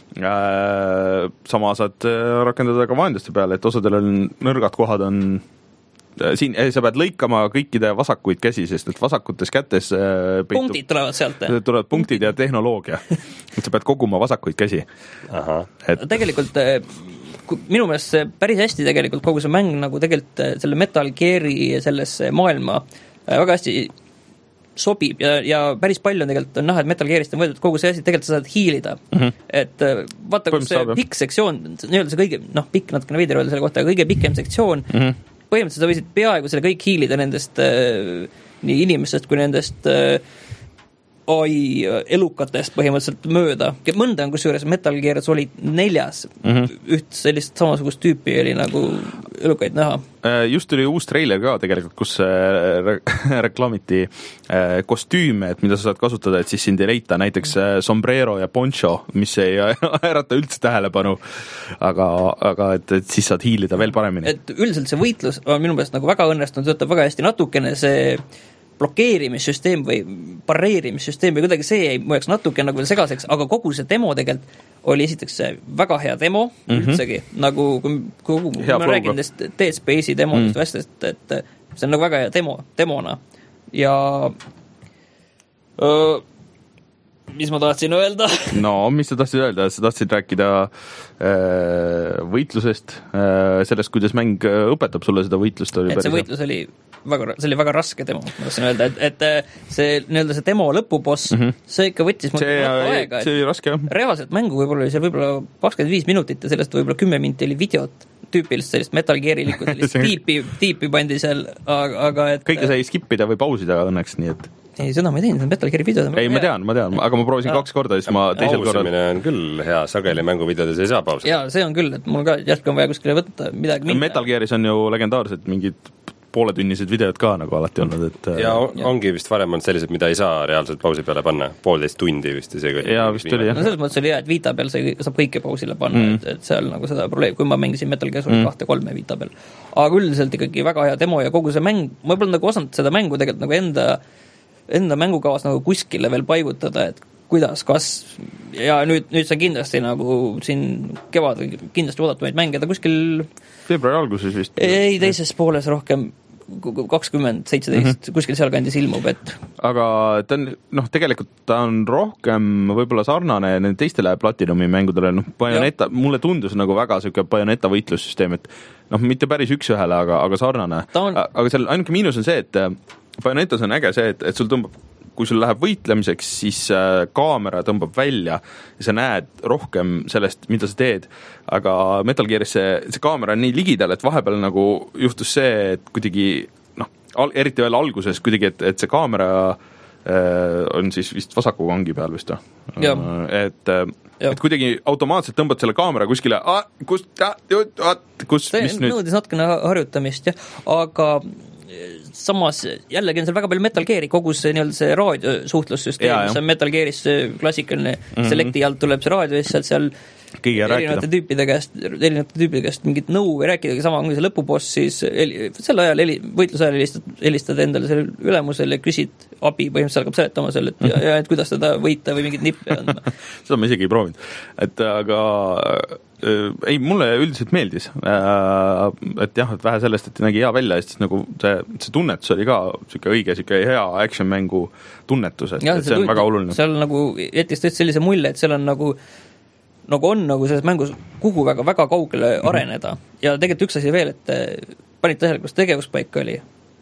Sama saad rakendada ka vaenduste peale, et osadel on nõrgad kohad on siin, sa pead lõikama kõikide vasakuid käsi, sest et vasakutes kätes peitub, punktid tulevad sealt. Tulevad punktid ja tehnoloogia. Et sa pead koguma vasakuid käsi. Aha. Et... Tegelikult minu meelest see päris hästi tegelikult kogu see mäng nagu tegelikult selle Metal Gear'i sellesse maailma väga hästi sobib ja, ja päris palju on tegelikult on näha, et Metal Gear'ist on võetud kogu see asi, tegelikult sa saad hiilida. Mm-hmm. Et vaata, kus see pikk sektsioon, nii-öelda see kõige, noh, pikk natukene veider öelda selle kohta, aga kõige pikem sektsioon, mm-hmm. põhimõtteliselt sa võisid peaaegu selle kõik hiilida nendest äh, nii inimestest kui nendest äh, ai elukatest põhimõtteliselt mööda. Mõnda on kusjuures Metal Gear Solid neljas mm-hmm. üht sellist samasugust tüüpi oli nagu elukaid näha. Just tuli uus treiler ka tegelikult, kus re- reklaamiti kostüüme, et mida sa saad kasutada, et siis sind ei leita, näiteks sombrero ja poncho, mis ei ärata üldse tähelepanu, aga, aga et, et siis saad hiilida veel paremini. Et üldiselt see võitlus on minu meelest nagu väga õnnestunud, töötab väga hästi natukene see blokeerimissüsteem või pareerimissüsteem või kuidagi see jäi muieks natuke nagu segaseks, aga kogu see demo tegelikult oli esiteks väga hea demo mm-hmm. üldsegi, nagu kui, kui, kui ma räägin test Dead Space'i demodest mm. vastast, et see on nagu väga hea demo, demona ja öö, mis ma tahtsin öelda? No, mis sa tahtsid öelda? Sa tahtsid rääkida äh, võitlusest, äh, sellest, kuidas mäng õpetab sulle seda võitlust. Oli et see võitlus oli väga, see oli väga raske demo, ma tahtsin öelda, et, et see, nii-öelda see demo lõpuboss, mm-hmm. see ikka võttis mul aega. See oli raske, jah. Reaalselt mängu võib-olla oli see võib-olla kakskümmend viis minutit ja sellest võib-olla kümme minti oli videot, tüüpilist sellist Metal Gear'ilikku sellist tiipi, tiipi pandi seal, aga, aga et kõike sai skippida või pausida õnneks, nii et ei, seda ma ei teinud, Metal Gear'i videod. Ei, ma tean, ma tean, aga ma proovisin ja. kaks korda, siis ma teisel korral... Pausimine on küll hea, sageli mänguvideodes ei saa pausida. Jaa, see on küll, et mul ka järsku on vaja kuskile võtta midagi minna. Metal Gear'is on ju legendaarsed mingid pooletunnised videod ka nagu alati olnud, et ja, ja ongi vist varem on sellised, mida ei saa reaalselt pausi peale panna, poolteist tundi vist isegi. Jaa, vist oli, jah. No selles mõttes oli hea, et Vita peal see saab kõike pausile panna, mm. et, et seal nagu seda probleem, kui ma mängisin Metal Gear Solid mm. kahte kolme Vita peal. Aga üldiselt ikkagi väga hea demo ja kogu see mäng, ma pole nagu osanud seda mängu tegelikult nagu enda enda mängukavas nagu kuskile veel paigutada, et kuidas, kas ja nüüd, nüüd see kindlasti nagu siin kevad kindlasti oodatumaid mängida kuskil veebruari alguses vist. Ei, teises pooles rohkem kakskümmend seitseteist mm-hmm. kuskil seal kandis ilmub, et aga ta on, noh, tegelikult ta on rohkem võib-olla sarnane nende teistele Platinumi mängudele, noh, Bayonetta, mulle tundus nagu väga siuke Bayonetta võitlussüsteem, et noh, mitte päris üks ühele, aga, aga sarnane. On... aga seal ainuke miinus on see, et Bayonettas on äge see, et, et sul tõmbab, kui sul läheb võitlemiseks, siis äh, kaamera tõmbab välja ja sa näed rohkem sellest, mida sa teed. Aga Metal Gearis see, see kaamera on nii ligidal, et vahepeal nagu juhtus see, et kuidagi, noh, al, eriti veel alguses kuidagi, et, et see kaamera äh, on siis vist vasaku kangi peal vist. Äh, et, äh, et kuidagi automaatselt tõmbad selle kaamera kuskile, ah, kus, ah, ah, kus, see mis nüüd? See nõudis natukene harjutamist, jah, aga samas jällegi on seal väga palju Metal Gear'i, kogu see nii-öelda see raadiosuhtlussüsteem, mis on Metal Gear'is klassikaline mm-hmm. selekti alt tuleb see raadio, siis seal Kõige erinevate tüüpide käest, erinevate tüüpide käest mingit nõu või rääkida, sama ongi see lõpuboss, siis sel ajal heli, võitluse ajal helistad, helistad endale selle ülemusele ja küsid abi, põhimõtteliselt algab seletama selle, et, ja, ja, et kuidas seda võita või mingit nippe andma. Seda ma isegi ei proovinud. Et aga äh, ei, mulle üldiselt meeldis. Äh, et jah, et vähe sellest, et nägi hea välja, siis nagu see, see tunnetus oli ka siuke õige, siuke hea action-mängu tunnetus, et, ja, et see, see on tund, väga oluline. Seal nagu jättis tõesti sellise mulje, et seal on nagu nagu on nagu selles mängus kuhu väga, väga kaugele areneda. Mm-hmm. Ja tegelikult üks asi veel, et panid tähele, kus tegevuspaik oli?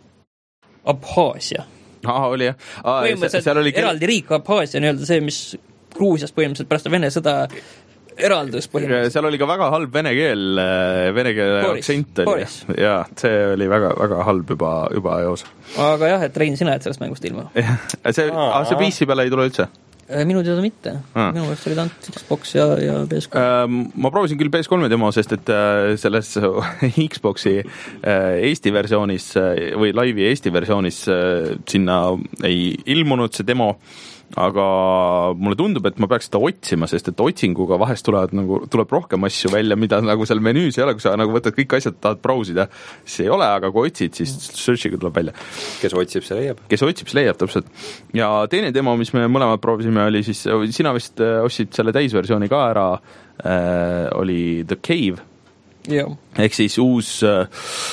Abhaasia. Aha, oli jah. Aa, põhimõtteliselt seal oli eraldi riik Abhaasia, nii-öelda see, mis Gruusias põhimõtteliselt pärast Vene sõda eraldus põhimõtteliselt. Seal oli ka väga halb vene keel, vene keele aktsent oli. Ja, see oli väga, väga halb juba, juba eos. Aga jah, et Rein, sina et sellest mängust ilma. see, see P C peale ei tule üldse. Minu teada mitte ah.. Minu meelest oli ta Xbox ja, ja P S kolm. Ma proovisin küll P S kolme demo, sest et selles Xboxi Eesti versioonis või laivi Eesti versioonis sinna ei ilmunud see demo, aga mulle tundub, et ma peaks seda otsima, sest et otsinguga vahest tulevad, nagu, tuleb rohkem asju välja, mida nagu seal menüüs ei ole, kui sa nagu võtad kõik asjad, tahad brausida, siis ei ole, aga kui otsid, siis searchiga tuleb välja. Kes otsib, see leiab. Kes otsib, see leiab, täpselt. Ja teine demo, mis me mõlemad proovisime, oli siis, sina vist ostsid selle täisversiooni ka ära, äh, oli The Cave. Ja. Ehk siis uus äh,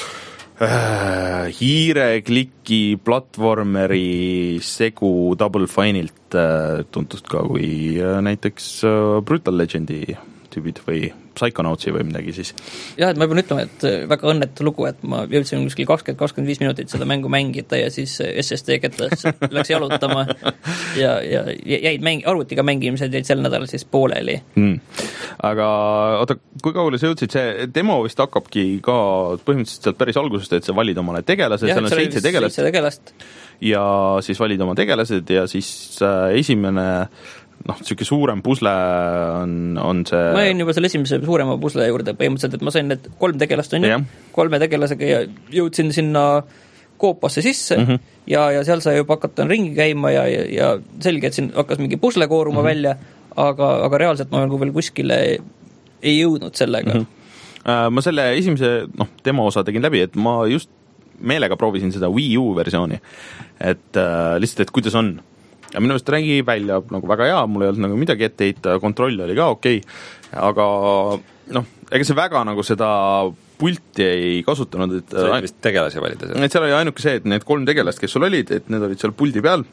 äh, hiirekliki platvormeri segu Double Fine'ilt äh, tuntust ka kui äh, näiteks äh, Brutal Legendi tüübid või Psychonautsi või midagi siis. Jah, et ma pean ütlema, et väga õnnetu lugu, et ma jõudsin kuskil kakskümmend kakskümmend viis minutit seda mängu mängida ja siis S S D ketas läks jalutama ja, ja jäid mäng, arvutiga mängimised jäid sel nädalal siis pooleli. Mm. Aga oota, kui kaugele sa jõudsid, see demo vist hakkabki ka põhimõtteliselt sealt päris algusest, et sa valid omale tegelase, seal on seitse tegelast, tegelast ja siis valid oma tegelased ja siis äh, esimene noh, selline suurem pusle on, on see... Ma jäin juba selle esimese suurema pusle juurde põhimõtteliselt, et ma sain need kolm tegelast on ju, kolme tegelasega ja jõudsin sinna koopasse sisse mm -hmm. ja, ja seal sai juba hakata ringi käima ja, ja, ja selge, et siin hakkas mingi pusle kooruma mm -hmm. välja, aga, aga reaalselt ma nagu veel kuskile ei jõudnud sellega. Mm -hmm. Ma selle esimese noh, demo osa tegin läbi, et ma just meelega proovisin seda Wii U versiooni, et äh, lihtsalt, et kuidas on. Ja minu meelest räägi välja nagu väga hea, mul ei olnud nagu midagi ette heita, kontroll oli ka okei, okay, aga noh, ega see väga nagu seda pulti ei kasutanud, et see oli vist tegelasi valida seal. Et seal oli ainuke see, et need kolm tegelast, kes sul olid, et need olid seal puldi peal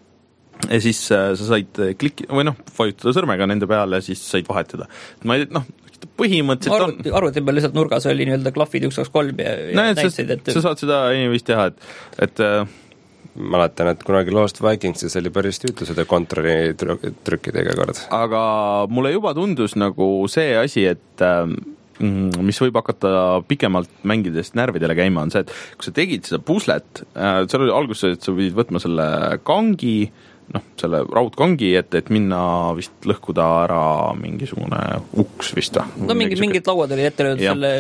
ja siis äh, sa said klikki, või noh, vajutada sõrmega nende peale ja siis said vahetada. Ma ei, noh, põhimõtteliselt on... Arvuti peal lihtsalt nurgas oli nii-öelda klahvid üks, kaks, kolm ja, ja no, näitasid, et... Sa saad seda inimest teha, et, et mäletan, et kunagi Lost Vikingsis oli päris tüütu seda kontrolli trükkidega kord. Aga mulle juba tundus nagu see asi, et mis võib hakata pikemalt mängidest närvidele käima, on see, et kui sa tegid seda puslet, seal oli alguses, et sa pidid võtma selle kangi, noh, selle raudkangi, et, et minna vist lõhkuda ära mingisugune uks vist. No mingi, mingid lauad oli ette löödud selle...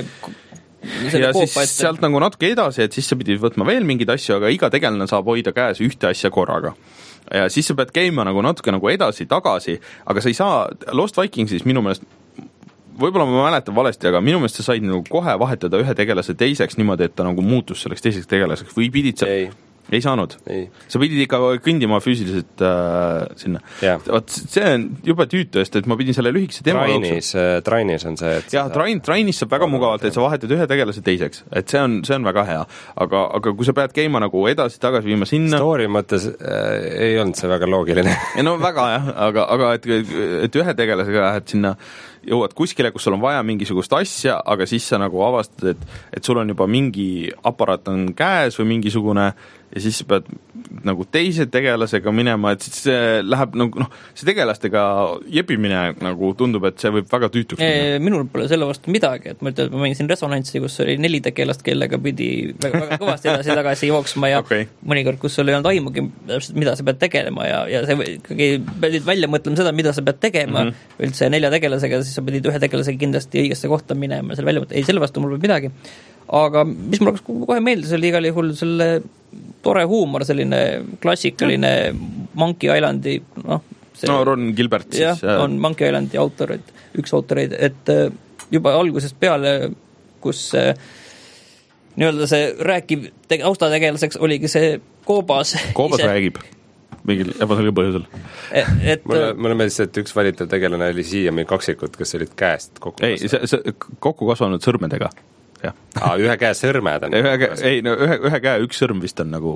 ja siis ette. Sealt nagu natuke edasi, et siis sa pidid võtma veel mingeid asju, aga iga tegelane saab hoida käes ühte asja korraga. Ja siis sa pead käima nagu natuke nagu edasi-tagasi, aga sa ei saa, Lost Vikingsis minu meelest, võib-olla ma mäletan valesti, aga minu meelest sa said nagu kohe vahetada ühe tegelase teiseks niimoodi, et ta nagu muutus selleks teiseks tegelaseks või pidid sa... Ei. Ei saanud? Ei. Sa pidid ikka kõndima füüsiliselt äh, sinna. Vaat see on juba tüütu, et ma pidin selle lühikese demo Trainis, Trainis on see, et jah, Train, Trainis saab väga mugavalt, et sa vahetad ühe tegelase teiseks, et see on, see on väga hea, aga, aga kui sa pead käima nagu edasi-tagasi viima sinna story mõttes äh, ei olnud see väga loogiline. Ja no väga jah, aga, aga et, et ühe tegelasega lähed sinna, jõuad kuskile, kus sul on vaja mingisugust asja, aga siis sa nagu avastad, et, et sul on juba mingi aparaat on käes või mingisugune ja siis sa pead nagu teise tegelasega minema, et siis see läheb nagu noh, see tegelastega jepimine nagu tundub, et see võib väga tüütuks minna. Minul pole selle vastu midagi, et ma ütlen, et ma mängisin Resonantsi, kus oli neli tegelast, kellega pidi väga, väga kõvasti edasi-tagasi jooksma ja okay. Mõnikord, kus sul ei olnud aimugi, mida sa pead tegelema ja, ja see ikkagi pidid välja mõtlema seda, mida sa pead tegema mm -hmm. üldse nelja tegelasega, siis sa pidid ühe tegelasega kindlasti õigesse kohta minema selle välja mõtlema. Ei, selle vastu mul pole midagi. Aga mis mul kohe meeldis, oli igal juhul selle tore huumor, selline klassikaline Monkey Islandi noh, see, no Ron Gilbert siis jah, jah. On Monkey Islandi autor, et üks autoreid, et juba algusest peale, kus nii-öelda see rääkiv tege, austategelaseks oligi see Koobas Koobas ise. Räägib mingil ebaselge põhjusel. Et, mulle, mulle meeldis, et üks valitav tegelane oli siia meil kaksikud, kes olid käest kokku ei, see, see kokku kasvanud sõrmedega. Ja. Aa, ühe käe sõrmed on ühe käe, ei, no ühe, ühe käe üks sõrm vist on nagu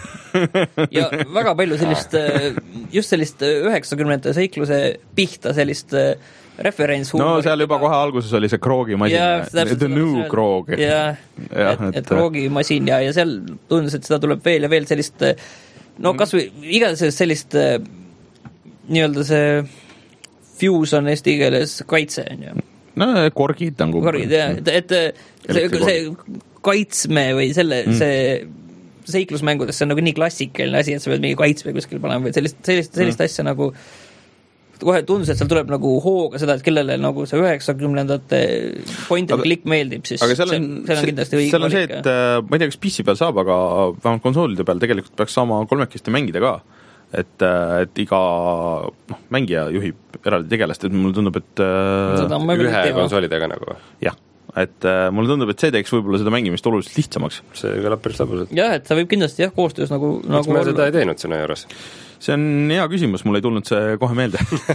ja väga palju sellist just sellist üheksakümnendate seikluse pihta sellist referents no seal juba kohe alguses oli see Kroogi masin The New Kroog ja, ja, et, et Kroogi masin ja, ja seal tundus, et seda tuleb veel ja veel sellist no kas või igatahes sellist nii-öelda see fuse on eesti keeles kaitse on ju no korgid on korgid, jah, et, et see, see kaitsme või selle, mm. see seiklusmängudes see on nagu nii klassikaline asi, et sa pead mingi kaitsme kuskil panema või sellist, sellist, sellist mm. asja nagu kohe tundus, et seal tuleb nagu hooga seda, et kellele nagu see üheksakümnendate point and click meeldib, siis aga seal on, see, see on kindlasti õige seal on see, et ma ei tea, kas P C peal saab, aga vähemalt konsoolide peal tegelikult peaks saama kolmekesti mängida ka. Et, et iga noh, mängija juhib eraldi tegelast, et mulle tundub, et ühe konsoolidega nagu. Jah, et mulle tundub, et see teeks võib-olla seda mängimist oluliselt lihtsamaks. See kõlab päris labusalt. Jah, et ta võib kindlasti jah, koostöös nagu Miks nagu me seda ei teinud sinu juures? See on hea küsimus, mulle ei tulnud see kohe meelde.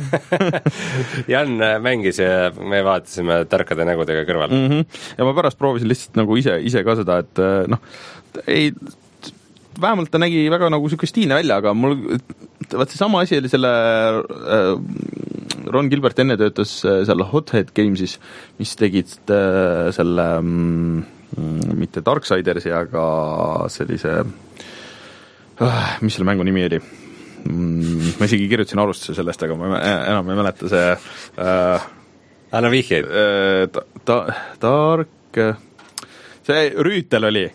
Jan mängis ja me vaatasime tarkade nägudega kõrval. Mm-hmm. Ja ma pärast proovisin lihtsalt nagu ise, ise ka seda, et noh, ei, vähemalt ta nägi väga nagu siuke stiilne välja, aga mul, vaat see sama asi oli selle äh, Ron Gilbert enne töötas seal Hothead Gamesis, mis tegid äh, selle mm, mitte Darksiders, aga sellise äh, mis selle mängu nimi oli? Ma isegi kirjutasin arvustuse sellest, aga ma enam ei mäleta see äh, Anna vihjeid äh, ta, ta, Dark see Rüütel oli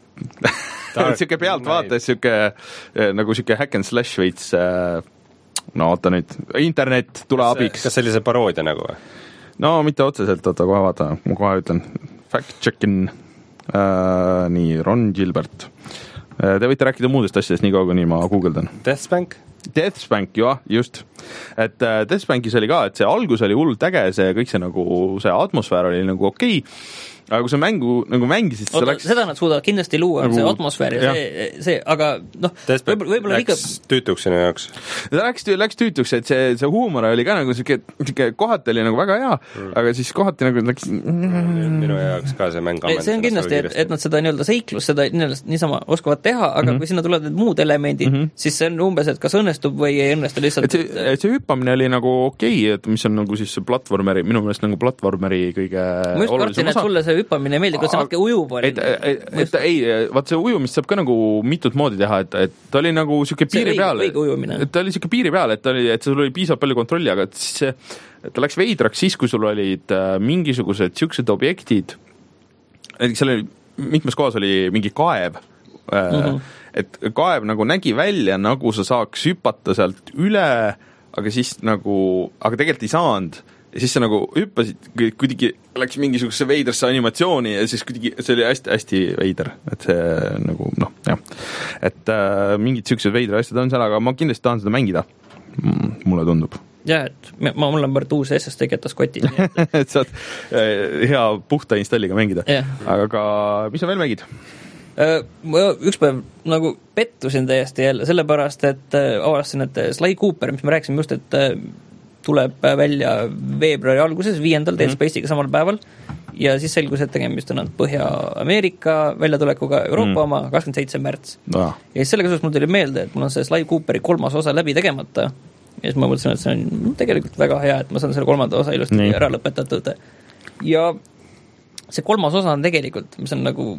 siuke pealt vaates siuke nagu siuke hack and slash veits no oota nüüd, internet, tule abiks. Kas sellise paroodia nagu või? No mitte otseselt, oota kohe vaata, ma kohe ütlen fact checkin äh, nii, Ron Gilbert. Te võite rääkida muudest asjadest nii kaua, nii ma guugeldan. Deathspank? Deathspank, jah, just. Et uh, Deathspankis oli ka, et see algus oli hullult äge, see kõik see nagu, see atmosfäär oli nagu okei, aga kui sa mängu nagu mängisid, Oota, läks... seda nad suudavad kindlasti luua, nagu... see atmosfäär ja see, see, aga noh, võib-olla võib läks ikka... tüütuks sinu jaoks. Ta läks, läks tüütuks, et see, see huumor oli ka nagu siuke, siuke kohati oli nagu väga hea, mm. aga siis kohati nagu läks... Minu jaoks ka see mäng ammendus. See on kindlasti, et, et nad seda nii-öelda seiklust, seda niisama oskavad teha, aga mm-hmm. kui sinna tulevad need muud elemendid, mm-hmm. siis see on umbes, et kas õnnestub või ei õnnestu lihtsalt... Et see, et see hüppamine oli nagu okei, et mis on nagu siis see platvormeri, minu meelest nagu platvormeri kõige ma just kartin, et sulle see hüppamine meeldib, see natuke ujuv oli. Et, et, et, ei, vaat see ujumist saab ka nagu mitut moodi teha, et, et ta oli nagu siuke piiri peal, et ta oli siuke piiri peal, et, ta oli, et sul oli piisavalt palju kontrolli, aga et siis see, ta läks veidraks siis, kui sul olid mingisugused siuksed objektid, seal oli, mitmes kohas oli mingi kaev, mm-hmm. et kaev nagu nägi välja, nagu sa saaks hüpata sealt üle, aga siis nagu, aga tegelikult ei saanud. Ja siis sa nagu hüppasid, kuidagi läks mingisuguse veidrasse animatsiooni ja siis kuidagi see oli hästi-hästi veider, et see nagu noh, jah, et äh, mingid siuksed veidra asjad on seal, aga ma kindlasti tahan seda mängida, mulle tundub. Jah, et ma, mul on pärit uus S S D ketas kotis. et saad äh, hea puhta installiga mängida, yeah. Aga mis sa veel mängid? Ma üks päev nagu pettusin täiesti jälle, sellepärast, et avastasin, et Sly Cooper, mis me rääkisime just, et tuleb välja veebruari alguses, viiendal Dead Space'iga samal päeval ja siis selgus, et tegemist on Põhja-Ameerika väljatulekuga Euroopa mm. oma kakskümmend seitse märts. No. Ja siis sellega seoses mul tuli meelde, et mul on see Sly Cooperi kolmas osa läbi tegemata ja siis ma mõtlesin, et see on tegelikult väga hea, et ma saan selle kolmanda osa ilusti Nii. ära lõpetatud. Ja see kolmas osa on tegelikult, mis on nagu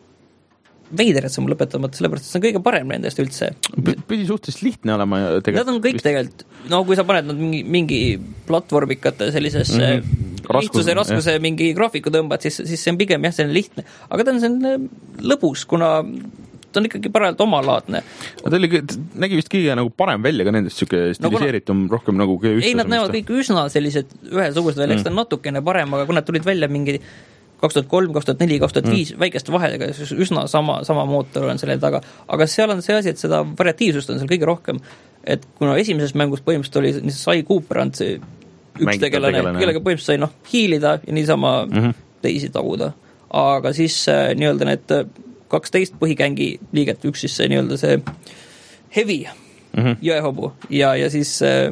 veider, et see on lõpetamata, sellepärast, et see on kõige parem nendest üldse. Pidi suhteliselt lihtne olema tegelikult. Nad on kõik tegelikult, no kui sa paned nad mingi, mingi platvormikate sellisesse mm-hmm. lihtsuse, raskuse jah. Mingi graafiku tõmbad, siis, siis see on pigem jah, see on lihtne. Aga ta on selline lõbus, kuna ta on ikkagi parajalt omalaadne. Ta oli, nägi vist kõige nagu parem välja ka nendest siuke stiliseeritum no, kuna, rohkem nagu ei, nad näevad kõik üsna sellised ühesugused välja, eks ta on natukene parem, aga kui nad tulid välja mingi kaks tuhat kolm, kaks tuhat neli, kaks tuhat viis mm. väikeste vahedega, üsna sama, sama mootor on selle taga, aga seal on see asi, et seda variatiivsust on seal kõige rohkem, et kuna esimeses mängus põhimõtteliselt oli Sly Cooper on see üks Mängita tegelane, tegelane, kellega põhimõtteliselt sai noh, hiilida ja niisama mm-hmm. teisi taguda, aga siis äh, nii-öelda need kaksteist põhigängi liiget, üks siis see nii-öelda see heavy mm-hmm. jõehobu ja, ja siis äh,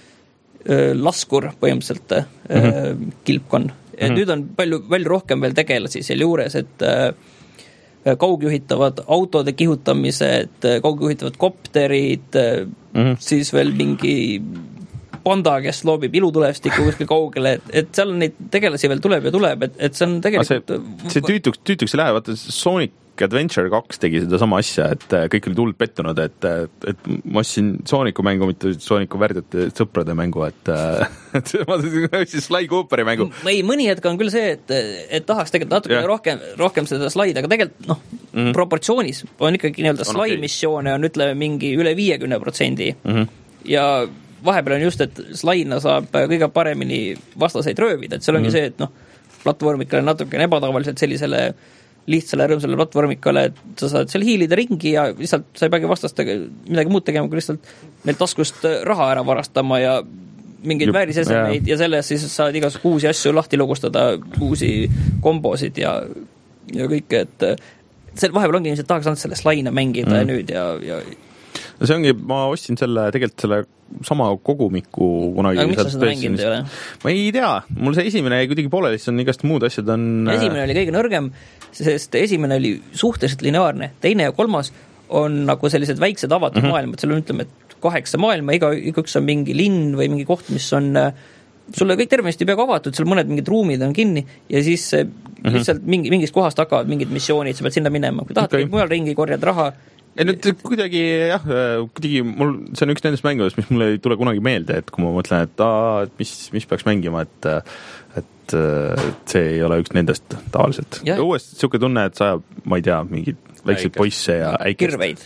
äh, laskur põhimõtteliselt äh, mm-hmm. kilpkon. Et mm-hmm. nüüd on palju, palju rohkem veel tegelasi selle juures, et äh, kaugjuhitavad autode kihutamised, kaugjuhitavad kopterid, mm-hmm. siis veel mingi panda, kes loobib ilutulevstikku kuskil kaugele, et, et seal on neid tegelasi veel tuleb ja tuleb, et, et see on tegelikult... See, see tüütuks, tüütuks ei lähe, vaata Sonic Adventure kaks tegi seda sama asja, et kõik olid hullult pettunud, et, et, et ma ostsin Sooniku mängu, mitte Sooniku värdjate sõprade mängu, et, et ma ostsin Sly Cooperi mängu. Ei, mõni hetk on küll see, et, et tahaks tegelikult natuke yeah. rohkem, rohkem seda slaid, aga tegelikult noh, mm-hmm. proportsioonis on ikkagi nii-öelda Sly okay. missioone on ütleme mingi üle viiekümne protsendi mm-hmm. ja vahepeal on just, et Slaina saab kõige paremini vastaseid röövida, et seal ongi mm. see, et noh, platvormikale natukene ebatavaliselt sellisele lihtsale rõõmsale platvormikale, et sa saad seal hiilida ringi ja lihtsalt sa ei peagi vastast midagi muud tegema, kui lihtsalt neil taskust raha ära varastama ja mingeid väärisesemeid ja selles siis saad igasugu uusi asju lahti lugustada, uusi kombosid ja, ja kõike, et see vahepeal ongi ilmselt tahaks anda selle Slaina mängida mm. nüüd ja, ja see ongi, ma ostsin selle, tegelikult selle sama kogumiku kunagi. Aga miks sa seda mänginud ei ole? Ma ei tea, mul see esimene kuidagi pooleli, siis on igast muud asjad on... Esimene oli kõige nõrgem, sest esimene oli suhteliselt lineaarne, teine ja kolmas on nagu sellised väiksed avatud mm-hmm. maailmad, seal on ütleme, et kaheksa maailma, iga, igaüks on mingi linn või mingi koht, mis on sulle kõik tervenisti peaaegu avatud, seal mõned mingid ruumid on kinni ja siis mm-hmm. lihtsalt mingi, mingist kohast hakkavad mingid missioonid, sa pead sinna minema, kui tahad okay. mujal ringi korjad raha. Ja nüüd kuidagi jah, kuidagi mul, see on üks nendest mängudest, mis mulle ei tule kunagi meelde, et kui ma mõtlen, et, aa, et mis, mis peaks mängima, et, et, et see ei ole üks nendest tavaliselt. Ja uuesti siuke tunne, et sa, ma ei tea, mingid väikseid poisse ja äikest. Kirveid.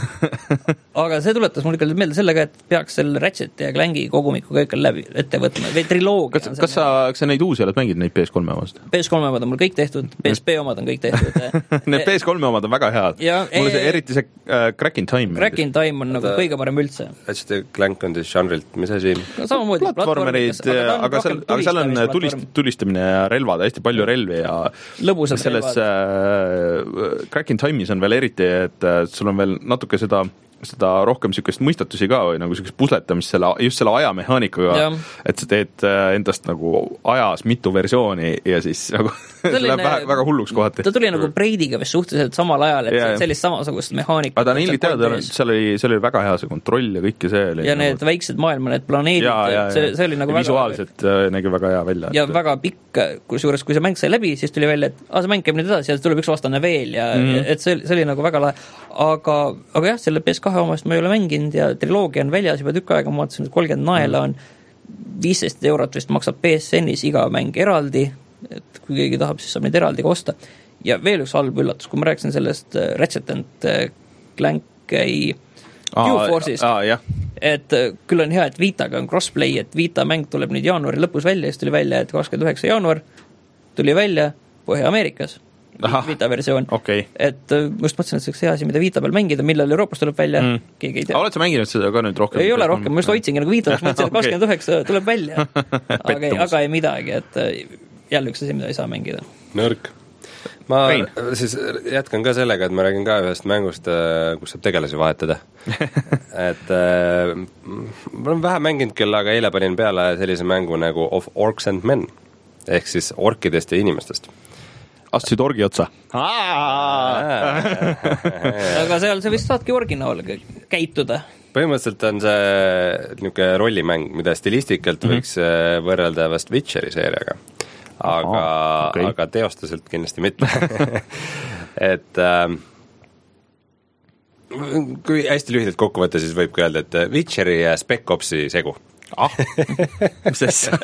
Aga see tuletas mul ikka meelde sellega, et peaks selle Ratchet ja Clanki kogumiku kõik läbi ette võtma, või triloogia. Kas, kas, sa, kas sa neid uusi oled mänginud, neid P S kolme omast? P S kolme omad on mul kõik tehtud, P S P omad on kõik tehtud. Need P S kolme omad on väga head. Ja, mul see eriti see uh, Crack in Time. Crack in Time on nagu kõige parem üldse. Ratchet ja Clank on siis žanrilt, mis asi? Samamoodi. Platvormerid, aga, aga, seal, aga seal on tulist, tulistamine ja relvad, hästi palju relvi ja lõbusad selles uh, Crack in Time'is on veel eriti, et uh, sul on veel natuke seda seda rohkem sükest mõistatusi ka või nagu sükest pusletamist selle, just selle ajamehaanikaga, ja. Et sa teed endast nagu ajas mitu versiooni ja siis nagu see läheb väga, väga hulluks kohati. Ta tuli nagu Breidiga vist suhteliselt samal ajal, et ja, sellist samasugust mehaanika. Aga ta on ilmselt teada, seal oli, seal oli väga hea see kontroll ja kõike see oli. Ja need nagu... väiksed maailma, need planeedid, ja, ja, see, see oli nagu ja väga... Visuaalselt nägi väga hea välja. Ja et... väga pikk, kusjuures kui see mäng sai läbi, siis tuli välja, et ah, see mäng käib nüüd edasi ja tuleb üks vastane veel ja mm. et see, see oli nagu väga lahe. Aga, aga jah, selle P S kahe omast ma ei ole mänginud ja triloogia on väljas juba tükk aega, ma vaatasin, et kolmkümmend naela on viisteist eurot vist maksab P S N-is iga mäng eraldi, et kui keegi tahab, siis saab neid eraldi kosta. Ja veel üks halb üllatus, kui ma rääkisin sellest Ratchet and Clank Q-Force'ist, et küll on hea, et Vitaga on crossplay, et Vita mäng tuleb nüüd jaanuari lõpus välja, siis tuli välja, et kakskümmend üheksa jaanuar tuli välja Põhja-Ameerikas. Aha, Vita versioon, okay. Et just mõtlesin, et see hea asi, mida Vita peal mängida, millal Euroopas tuleb välja, mm. keegi ei tea. Oled sa mänginud seda ka nüüd rohkem? Ei ole rohkem, ma just hoidsingi nagu Vita, mõtlesin, et kakskümmend üheksa tuleb välja, aga, ei, aga ei midagi, et jälle üks asi, mida ei saa mängida. Nõrk. Ma Rein. Siis jätkan ka sellega, et ma räägin ka ühest mängust, kus saab tegelasi vahetada. et ma olen vähe mänginud küll, aga eile panin peale sellise mängu nagu Of Orcs and Men, ehk siis orkidest ja inimestest. Astusid orgi otsa. Aga seal see vist saadki originaal käituda. Põhimõtteliselt on see niisugune rollimäng, mida stilistikalt mm-hmm. võiks võrrelda vast Witcheri seeriaga. Aga, oh, okay. aga teostaselt kindlasti mitte. et ähm, kui hästi lühidalt kokku võtta, siis võib öelda, et Witcheri ja Spec Opsi segu. Ah, mis asja?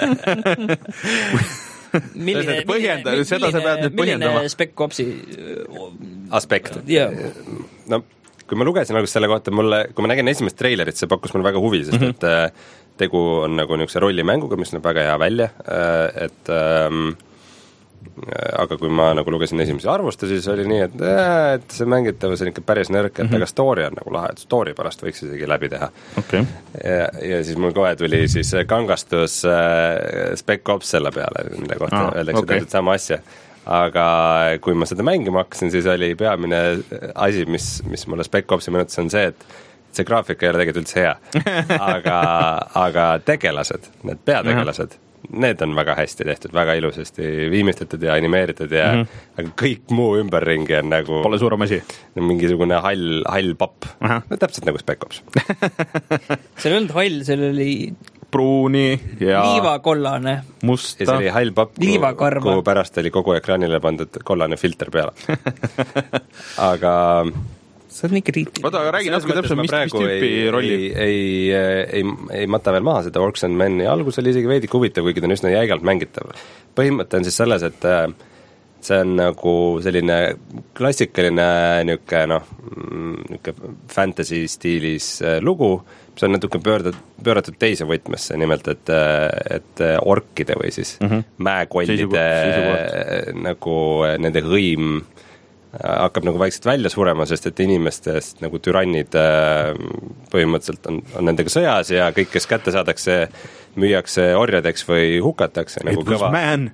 milline, põhjenda, milline, seda sa pead nüüd põhjendama. Milline Spec Opsi aspekt? Yeah. No, kui ma lugesin algust selle kohta, mulle, kui ma nägin esimest treilerit, see pakkus mulle väga huvi, sest mm-hmm. et tegu on nagu niisuguse rollimänguga, mis näeb väga hea välja, et ähm, aga kui ma nagu lugesin esimesi arvuste, siis oli nii, et, et see mängitavus on ikka päris nõrk, et mm-hmm. aga story on nagu lahe, et story pärast võiks isegi läbi teha. Okay. Ja, ja siis mul kohe tuli siis kangastus äh, Spec Ops selle peale, mille kohta ah, öeldakse okay. täpselt sama asja. Aga kui ma seda mängima hakkasin, siis oli peamine asi, mis, mis mulle Spec Opsi mõnutas, on see, et see graafik ei ole tegelikult üldse hea. Aga, aga tegelased, need peategelased, need on väga hästi tehtud, väga ilusasti viimistletud ja animeeritud ja mm-hmm. aga kõik muu ümberringi on nagu pole suurem asi. Mingisugune hall, hall papp. No, täpselt nagu Spec Ops. seal ei olnud hall, seal oli pruuni ja liivakollane. Musta. Ja see oli hall papp, kuhu, kuhu pärast oli kogu ekraanile pandud kollane filter peale. aga see on nii kriitiline. Oota, aga räägi natuke täpselt, mis, mis tüüpi rolli? Ei, ei, ei, ei, ei mata veel maha seda Orcs and Men ja algus oli isegi veidi huvitav, kuigi ta on üsna jäigalt mängitav. Põhimõte on siis selles, et see on nagu selline klassikaline niisugune noh, niisugune fantasy stiilis lugu, mis on natuke pöördatud, pööratud teise võtmesse, nimelt et, et orkide või siis mm -hmm. mäekollide nagu nende hõim hakkab nagu vaikselt välja surema, sest et inimestest nagu türannid põhimõtteliselt on, on nendega sõjas ja kõik, kes kätte saadakse, müüakse orjadeks või hukatakse. It nagu was kõva, man!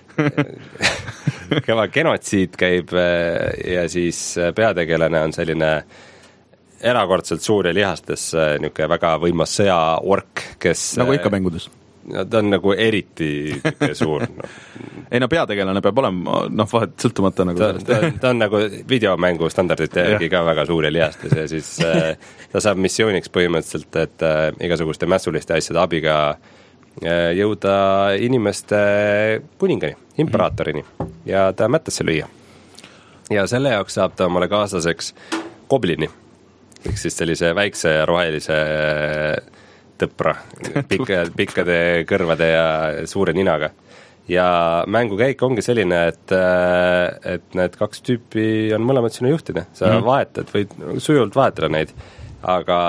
kõva genotsiid käib ja siis peategelane on selline erakordselt suur ja lihastes niisugune väga võimas sõjaork, kes nagu ikka mängudes. No, ta on nagu eriti suur no. Ei no peategelane peab olema noh, vahet sõltumata nagu ta, ta, ta on nagu videomängu standardite järgi ka väga suur ja lihastes ja siis äh, ta saab missiooniks põhimõtteliselt, et äh, igasuguste mässuliste asjade abiga äh, jõuda inimeste kuningani, imperaatorini ja ta mättasse lüüa. Ja selle jaoks saab ta omale kaaslaseks goblini, ehk siis sellise väikse ja rohelise tõpra, pikka, pikkade kõrvade ja suure ninaga. Ja mängu käik ongi selline, et, et need kaks tüüpi on mõlemad sinu juhtida. Sa mm -hmm. vahetad, võid sujult vahetada neid, aga,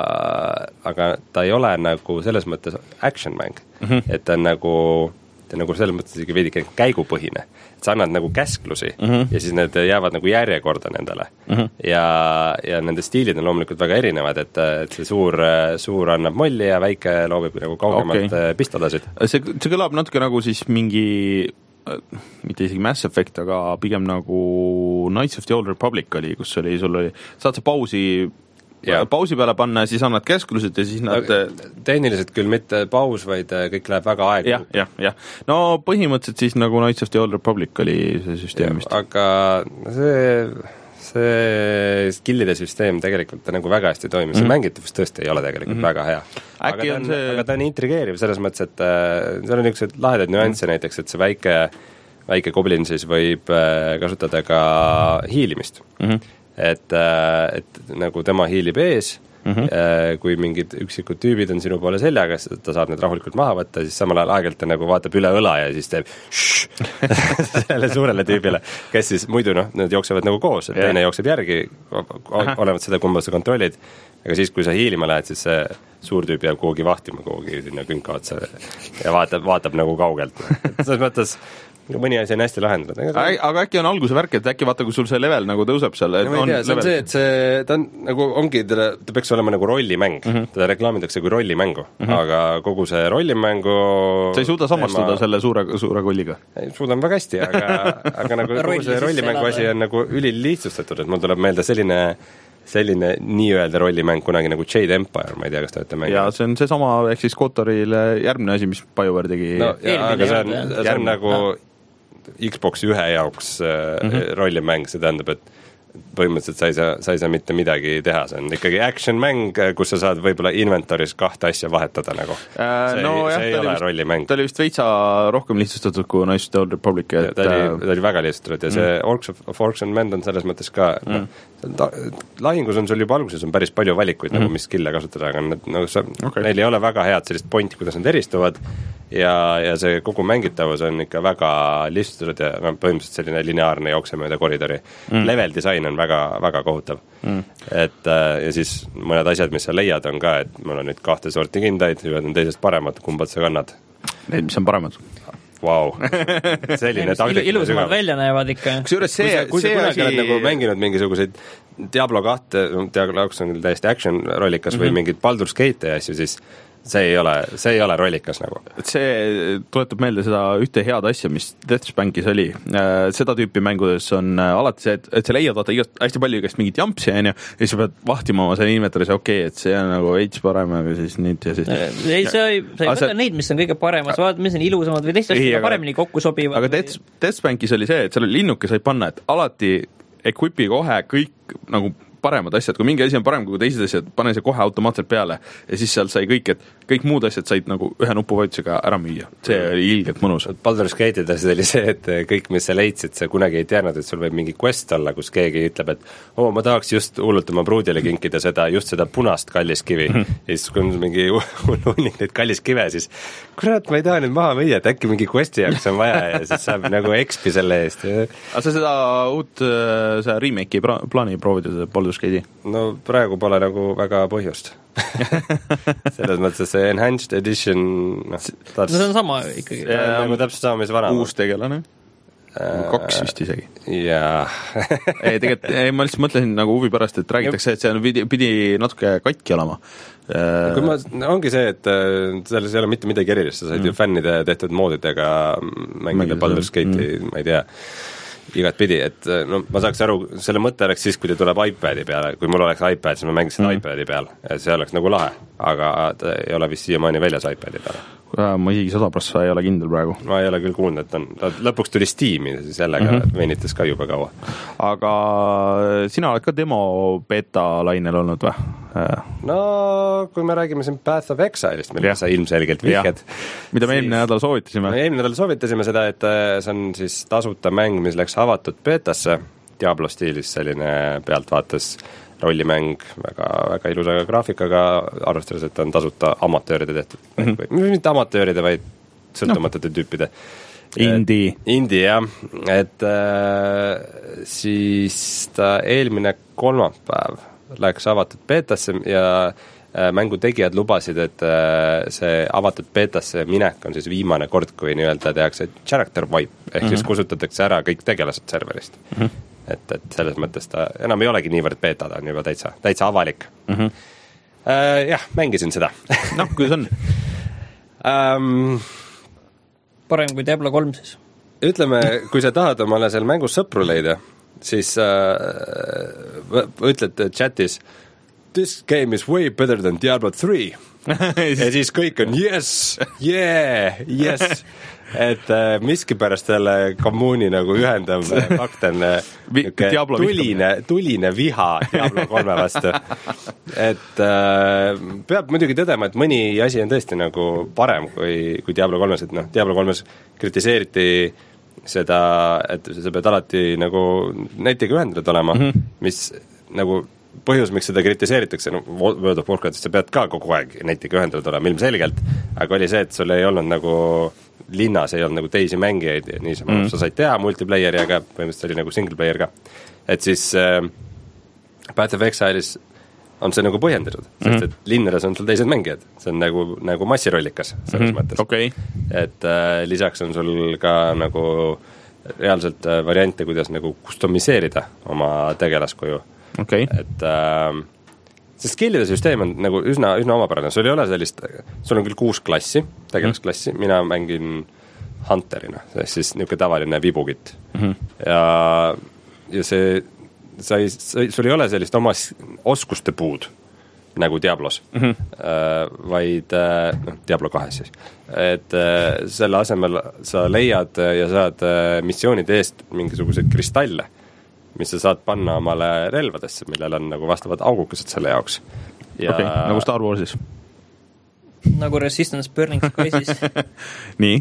aga ta ei ole nagu selles mõttes action mäng. Mm -hmm. Et ta on nagu, ta on nagu selles mõttes isegi veidike käigupõhine. Sa annad nagu käsklusi mm -hmm. ja siis need jäävad nagu järjekorda nendele mm. -hmm. Ja, ja nende stiilid on loomulikult väga erinevad, et, et see suur, suur annab molli ja väike loobib nagu kaugemalt okay. pistolasid. See, see kõlab natuke nagu siis mingi, mitte isegi Mass Effect, aga pigem nagu Knights of the Old Republic oli, kus oli, sul oli, saad sa pausi Ja. pausi peale panna ja siis annad käsklused ja siis nad tehniliselt küll mitte paus, vaid kõik läheb väga aega. jah, jah, jah. No põhimõtteliselt siis nagu Knights of the Old Republic oli see süsteem vist. Aga see, see skillide süsteem tegelikult ta nagu väga hästi toimib, see mm -hmm. mängitavus tõesti ei ole tegelikult mm -hmm. väga hea. Aga ta, on, see... aga ta on intrigeeriv selles mõttes, et äh, seal on niisugused lahedaid nüansse mm -hmm. näiteks, et see väike, väike goblin siis võib äh, kasutada ka hiilimist. Mm -hmm. Et, et nagu tema hiilib ees mm, -hmm. kui mingid üksikud tüübid on sinu poole seljaga, ta saab need rahulikult maha võtta, siis samal ajal aegelt ta nagu vaatab üle õla ja siis teeb selle suurele tüübile, kes siis muidu noh, need jooksevad nagu koos, et teine jookseb järgi, olevat seda, kumba sa kontrollid, aga siis, kui sa hiilima lähed, siis see suur tüüp jääb kuhugi vahtima kuhugi sinna künka otsa ja vaatab, vaatab nagu kaugelt. selles mõttes mõni asi on hästi lahendatud. Aga, aga äkki on alguse värk, et äkki vaata, kui sul see level nagu tõuseb seal. No, on tea, see on see, et see, ta on nagu, ongi, ta, ta peaks olema nagu rollimäng. Mm -hmm. Teda reklaamitakse kui rollimängu, mm -hmm. aga kogu see rollimängu sa ei suuda samastuda tema... selle suure, suure kolliga? Ei, suudan väga hästi, aga, aga nagu kogu see rollimängu asi on nagu ülilihtsustatud, et mul tuleb meelde selline selline nii-öelda rollimäng kunagi nagu Jade Empire, ma ei tea, kas te olete mänginud. Ja see on see sama, ehk siis Kotorile järgmine asi, mis BioWare tegi. No, ja, aga see on, see on nagu no. Xbox ühe jaoks mm -hmm. rollimäng, see tähendab, et põhimõtteliselt sa ei saa, sa ei saa mitte midagi teha, see on ikkagi action-mäng, kus sa saad võib-olla inventoris kahte asja vahetada nagu. See, no, see jah, ei ole vist, rollimäng. Ta oli vist veitsa rohkem lihtsustatud kui Knights of the Old Republic. Et, ta, oli, ta oli väga lihtsustatud ja mm. see Orcs of, of Orcs and Men on selles mõttes ka mm. ta, lahingus on sul juba alguses on päris palju valikuid mm. nagu mis skill'e kasutada, aga need, nagu sa, okay. neil ei ole väga head sellist pointi, kuidas nad eristuvad ja, ja see kogu mängitavus on ikka väga lihtsustatud ja no, põhimõtteliselt selline lineaarne jookse mööda koridori mm. level disain on väga, väga kohutav mm.. et ja siis mõned asjad, mis sa leiad, on ka, et mul on nüüd kahte sorti kindaid, ühed on teisest paremad, kumbad sa kannad? Need, mis on paremad. Vau, selline taktika. Ilusamad välja näevad ikka. Kusjuures see, kui sa kunagi oled nagu mänginud mingisuguseid Diablo kahte, Diablo kaks on täiesti action rollikas mm -hmm. või mingid Baldur's Gate ja asju, siis see ei ole, see ei ole rollikas nagu. See tuletab meelde seda ühte head asja, mis Deathspankis oli. Seda tüüpi mängudes on alati see, et, et sa leiad vaata igast, hästi palju igast mingit jampsi, on ju, ja siis sa pead vahtima oma selle inventoris, okei okay,, et see on nagu veits parem, aga siis nüüd ja siis... Ei, sa ei, sa ei võta see... neid, mis on kõige paremas, vaata, mis on ilusamad või teist asja paremini kokku sobivad. Aga Death, Deathspankis oli see, et seal linnuke sai panna, et alati equipi kohe kõik nagu paremad asjad, kui mingi asi on parem kui teised asjad, pane see kohe automaatselt peale ja siis seal sai kõik, et kõik muud asjad said nagu ühe nupuvajutusega ära müüa. See oli ilgelt mõnus. Baldur's Gate'ides oli see, et kõik, mis sa leidsid, sa kunagi ei teadnud, et sul võib mingi quest olla, kus keegi ütleb, et oo, ma tahaks just hullult oma pruudile kinkida seda, just seda punast kalliskivi. Ja siis, kui on mingi hullunik neid kalliskive, siis kurat, ma ei taha nüüd maha müüa, et äkki mingi questi jaoks on vaja ja siis saab nagu expi selle eest. Aga sa seda uut see remake'i plaani proovida, seda Baldur's Gate'i? No praegu pole nagu väga põhjust. selles mõttes see Enhanced Edition no, no see on sama ikkagi. Nagu täpselt sama, mis vana. Uus tegelane. Kaks vist isegi. Jaa. ei, tegelikult, ei, ma lihtsalt mõtlesin nagu huvi pärast, et räägitakse, et see pidi, pidi natuke katki olema. Kui ma, ongi see, et selles ei ole mitte midagi erilist, sa said mm. ju fännide tehtud moodidega mängida Baldur's Gate'i, mm. ma ei tea, igat pidi, et no ma saaks aru, selle mõte oleks siis, kui ta tuleb iPadi peale, kui mul oleks iPad, siis ma mängisin mm. iPadi peal ja see oleks nagu lahe, aga ta ei ole vist siiamaani väljas iPadi peale. Ma isegi sada prossa ei ole kindel praegu. Ma ei ole küll kuulnud, et on, ta lõpuks tuli Steam'i, sellega mm -hmm. venitas ka juba kaua. Aga sina oled ka demo beta lainel olnud või? No, kui me räägime siin Path of Exile'ist, mille sa ilmselgelt vihked. Mida me eelmine nädal soovitasime? Me eelmine nädal soovitasime seda, et see on siis tasuta mäng, mis läks avatud betasse, Diablo stiilis selline pealtvaates rollimäng, väga, väga ilusa graafikaga, arvestades, et on tasuta amatööride tehtud mm. -hmm. mitte amatööride, vaid sõltumatute no. tüüpide. Indie. Indie, jah. Et äh, siis ta eelmine kolmapäev läks avatud betasse ja äh, mängu tegijad lubasid, et äh, see avatud betasse minek on siis viimane kord, kui nii-öelda tehakse character wipe, ehk mm -hmm. siis kusutatakse ära kõik tegelased serverist. Mm -hmm. et, et selles mõttes ta enam ei olegi niivõrd beta, ta on juba täitsa, täitsa avalik. Mm -hmm. äh, jah, mängisin seda. noh, kuidas on? um, parem kui Diablo kolm siis. Ütleme, kui sa tahad omale seal mängus sõpru leida, siis äh, ütled chatis this game is way better than Diablo three ja siis kõik on yes, yeah, yes et äh, miskipärast selle kommuuni nagu ühendav fakt on Vi- tuline, tuline viha Diablo kolme vastu. Et äh, peab muidugi tõdema, et mõni asi on tõesti nagu parem kui, kui Diablo kolmes, et noh, Diablo kolmes kritiseeriti seda, et sa pead alati nagu netiga ühendatud olema, mm -hmm. mis nagu põhjus, miks seda kritiseeritakse, no World of Warcraftist sa pead ka kogu aeg netiga ühendatud olema ilmselgelt, aga oli see, et sul ei olnud nagu linnas ei olnud nagu teisi mängijaid ja niisama mm. sa said teha multiplayeri, aga põhimõtteliselt oli nagu single player ka. Et siis äh, Path of Exile'is on see nagu põhjendatud, sest mm. et linnades on sul teised mängijad, see on nagu, nagu massirollikas selles mm. mõttes. Okay. Et äh, lisaks on sul ka nagu reaalselt äh, variante, kuidas nagu customiseerida oma tegelaskuju. Okay. Et äh, see skillide süsteem on nagu üsna, üsna omapärane, sul ei ole sellist, sul on küll kuus klassi, tegelasklassi, mm. mina mängin Hunterina, see on siis niisugune tavaline vibukit mm. -hmm. ja, ja see sa ei, sul ei ole sellist oma oskuste puud nagu Diablos mm, -hmm. äh, vaid noh, Diablo kahes siis, et äh, selle asemel sa leiad ja saad äh, missioonide eest mingisuguseid kristalle, mis sa saad panna omale relvadesse, millel on nagu vastavad augukesed selle jaoks. Ja... Okay, nagu Star Warsis. Nagu Resistance Burning Crisis. Nii?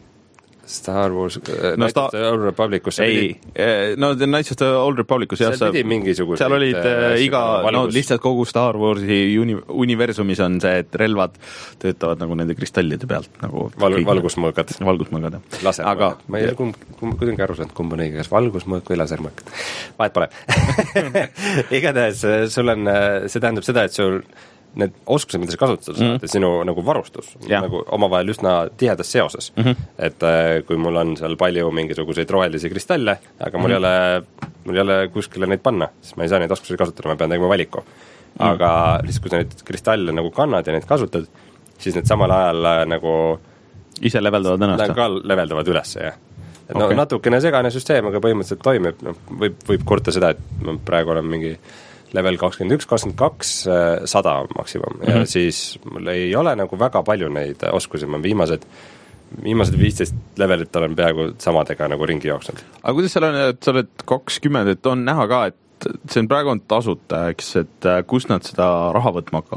Star Wars, no, Star... Old Republicus. Ei, pidi... no The Knights of the Old Republicus, jah, seal pidi mingisugused seal olid äh, iga, no lihtsalt kogu Star Warsi uni- universumis on see, et relvad töötavad nagu nende kristallide pealt nagu Val- valgusmõõgad. Valgusmõõgad, jah. Lasermõõgad. Aga... ma ei ole kumb, kumb, kuidagi aru saanud, kumb on õige, kas valgusmõõg või lasermõõgad. Vahet pole. Igatahes sul on, see tähendab seda, et sul need oskused, mida sa kasutada saad, mm. sinu nagu varustus, ja. nagu omavahel üsna tihedas seoses. Mm -hmm. Et äh, kui mul on seal palju mingisuguseid rohelisi kristalle, aga mul mm -hmm. ei ole, mul ei ole kuskile neid panna, siis ma ei saa neid oskusi kasutada, ma pean tegema valiku. Aga mm. lihtsalt, kui sa neid kristalle nagu kannad ja neid kasutad, siis need samal ajal äh, nagu ise leveldavad ennast? Ka leveldavad üles, jah. Et okay. no natukene segane süsteem, aga põhimõtteliselt toimib, no, võib, võib kurta seda, et ma praegu olen mingi level kakskümmend üks, kakskümmend kaks, sada maksimum mm -hmm. ja siis mul ei ole nagu väga palju neid oskusi, ma viimased viimased viisteist levelit olen peaaegu samadega nagu ringi jooksnud. Aga kuidas seal on, et sa oled kakskümmend, et on näha ka, et see on praegu on tasuta, eks, et kus nad seda raha võtma hakkavad?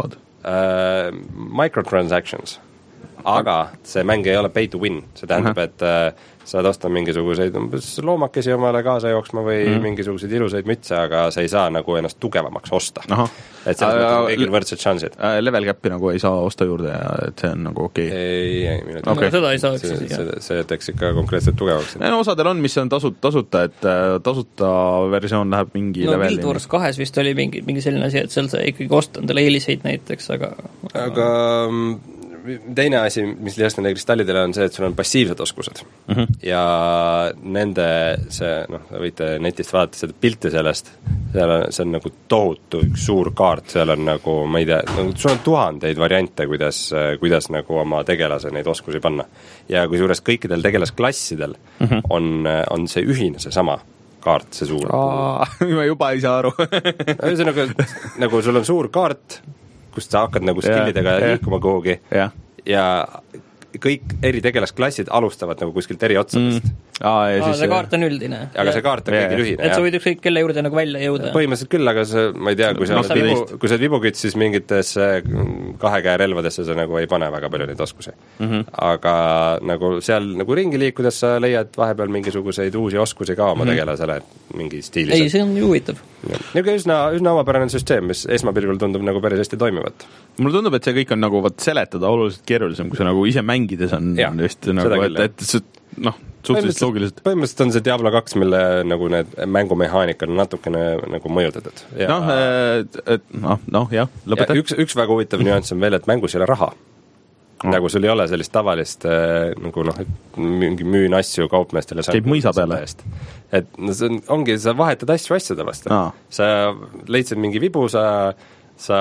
uh, microtransactions, aga see mäng ei ole pay to win, see tähendab, et uh, saad osta mingisuguseid umbes loomakesi omale kaasa jooksma või mm. mingisuguseid ilusaid mütse, aga sa ei saa nagu ennast tugevamaks osta. Aha. Et selles mõttes on kõigil võrdsed šansid. Level capi nagu ei saa osta juurde ja et see on nagu okei okay.? Ei, ei, minu okay. no, seda ei saa see, see, see teeks ikka konkreetselt tugevaks. No, osadel on, mis on tasut, tasuta, et tasuta versioon läheb mingi no, levelini. Guild Wars kahes vist oli mingi, mingi selline asi, et seal sa ikkagi osta endale eeliseid näiteks, aga aga teine asi, mis lihast nende kristallidele on see, et sul on passiivsed oskused mm -hmm. ja nende see, noh, võite netist vaadata seda pilti sellest, seal on, see on nagu tohutu üks suur kaart, seal on nagu, ma ei tea, sul on tuhandeid variante, kuidas, kuidas nagu oma tegelase neid oskusi panna. Ja kui suures kõikidel tegelasklassidel mm -hmm. on, on see ühine, see sama kaart, see suur. Ma juba ei saa aru. See on nagu, nagu sul on suur kaart, kust sa hakkad nagu skillidega ja, liikuma kuhugi ja. ja kõik eri tegelasklassid alustavad nagu kuskilt eri otsadest mm.. Aa, ja Aa, siis see kaart on üldine. Aga see kaart on kõigil ühine. Et sa võid ükskõik kelle juurde nagu välja jõuda. Põhimõtteliselt küll, aga see, ma ei tea, kui sa oled vibu, kui sa oled vibukütt, siis mingites kahe käe relvadesse sa nagu ei pane väga palju neid oskusi. Mm-hmm. Aga nagu seal nagu ringi liikudes sa leiad vahepeal mingisuguseid uusi oskusi ka oma mm-hmm. tegelasele mingi stiilis. Ei, see on ju huvitav. Niisugune üsna, üsna omapärane süsteem, mis esmapilgul tundub nagu päris hästi toimivat. Mulle tundub, et see kõik on nagu võt seletada oluliselt keerulisem, kui sa nagu ise mängides on ja, just nagu, et, et see, noh, suhteliselt loogiliselt. Põhimõtteliselt on see Diablo kaks, mille nagu need mängumehaanika on natukene nagu mõjutatud. Noh, et, et noh, noh, jah, lõpeta. Ja üks, üks väga huvitav nüanss on veel, et mängus ei ole raha. Mm. Nagu sul ei ole sellist tavalist nagu noh, et mingi müün asju kaupmeestele. Käib mõisa peale. Et no, see on, ongi, sa vahetad asju asjade vastu. Aa. Sa leidsid mingi vibu, sa sa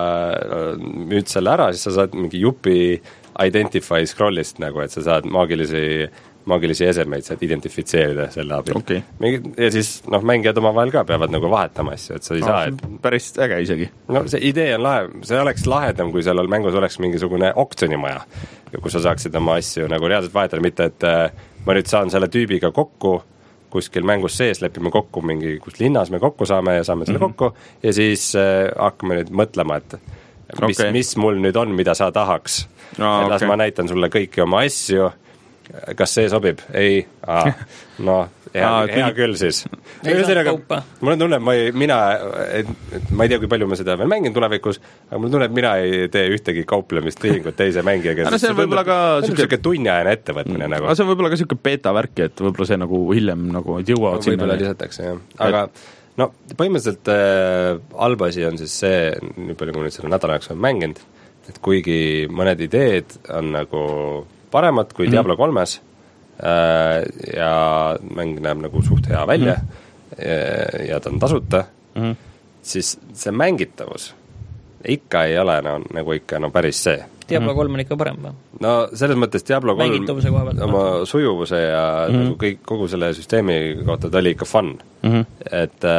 müüd selle ära, siis sa saad mingi jupi identify scrollist nagu, et sa saad maagilisi, maagilisi esemeid saad identifitseerida selle abil. Okay. Ja siis noh, mängijad oma vahel ka peavad nagu vahetama asju, et sa ei no, saa et... päris äge isegi. No see idee on lahe, see oleks lahedam, kui seal mängus oleks mingisugune oktsioonimaja, kus sa saaksid oma asju nagu reaalselt vahetada, mitte et ma nüüd saan selle tüübiga kokku kuskil mängus sees, lepime kokku mingi, kus linnas me kokku saame ja saame selle mm-hmm. kokku ja siis äh, hakkame nüüd mõtlema, et mis, okay. mis mul nüüd on, mida sa tahaks. No, et las okay. ma näitan sulle kõiki oma asju, kas see sobib? Ei? Aa, no, hea, Aa, hea küll siis. Mul on tunne, et ma ei, mina, et, et ma ei tea, kui palju ma seda veel mängin tulevikus, aga mul tunne, et mina ei tee ühtegi kauplemist tehingut teise mängijaga. No see on võib-olla ka niisugune tunniajane ettevõtmine mm. nagu. Aga see on võib-olla ka niisugune beta-värki, et võib-olla see nagu hiljem nagu jõuavad no, võib-olla lisatakse, jah. Aga no, põhimõtteliselt äh, albasi on siis see, nii palju kui nüüd selle nädala jaoks on mänginud, et kuigi mõned ideed on nagu paremad kui mm-hmm. Diablo kolmes äh, ja mäng näeb nagu suht hea välja mm-hmm. ja, ja ta on tasuta, mm-hmm. siis see mängitavus ikka ei ole no, nagu ikka no päris see. Diablo kolm on ikka parem või? No selles mõttes Diablo kolm oma sujuvuse ja mm-hmm. nagu kõik, kogu selle süsteemi kohta ta oli ikka fun. Mm-hmm. Et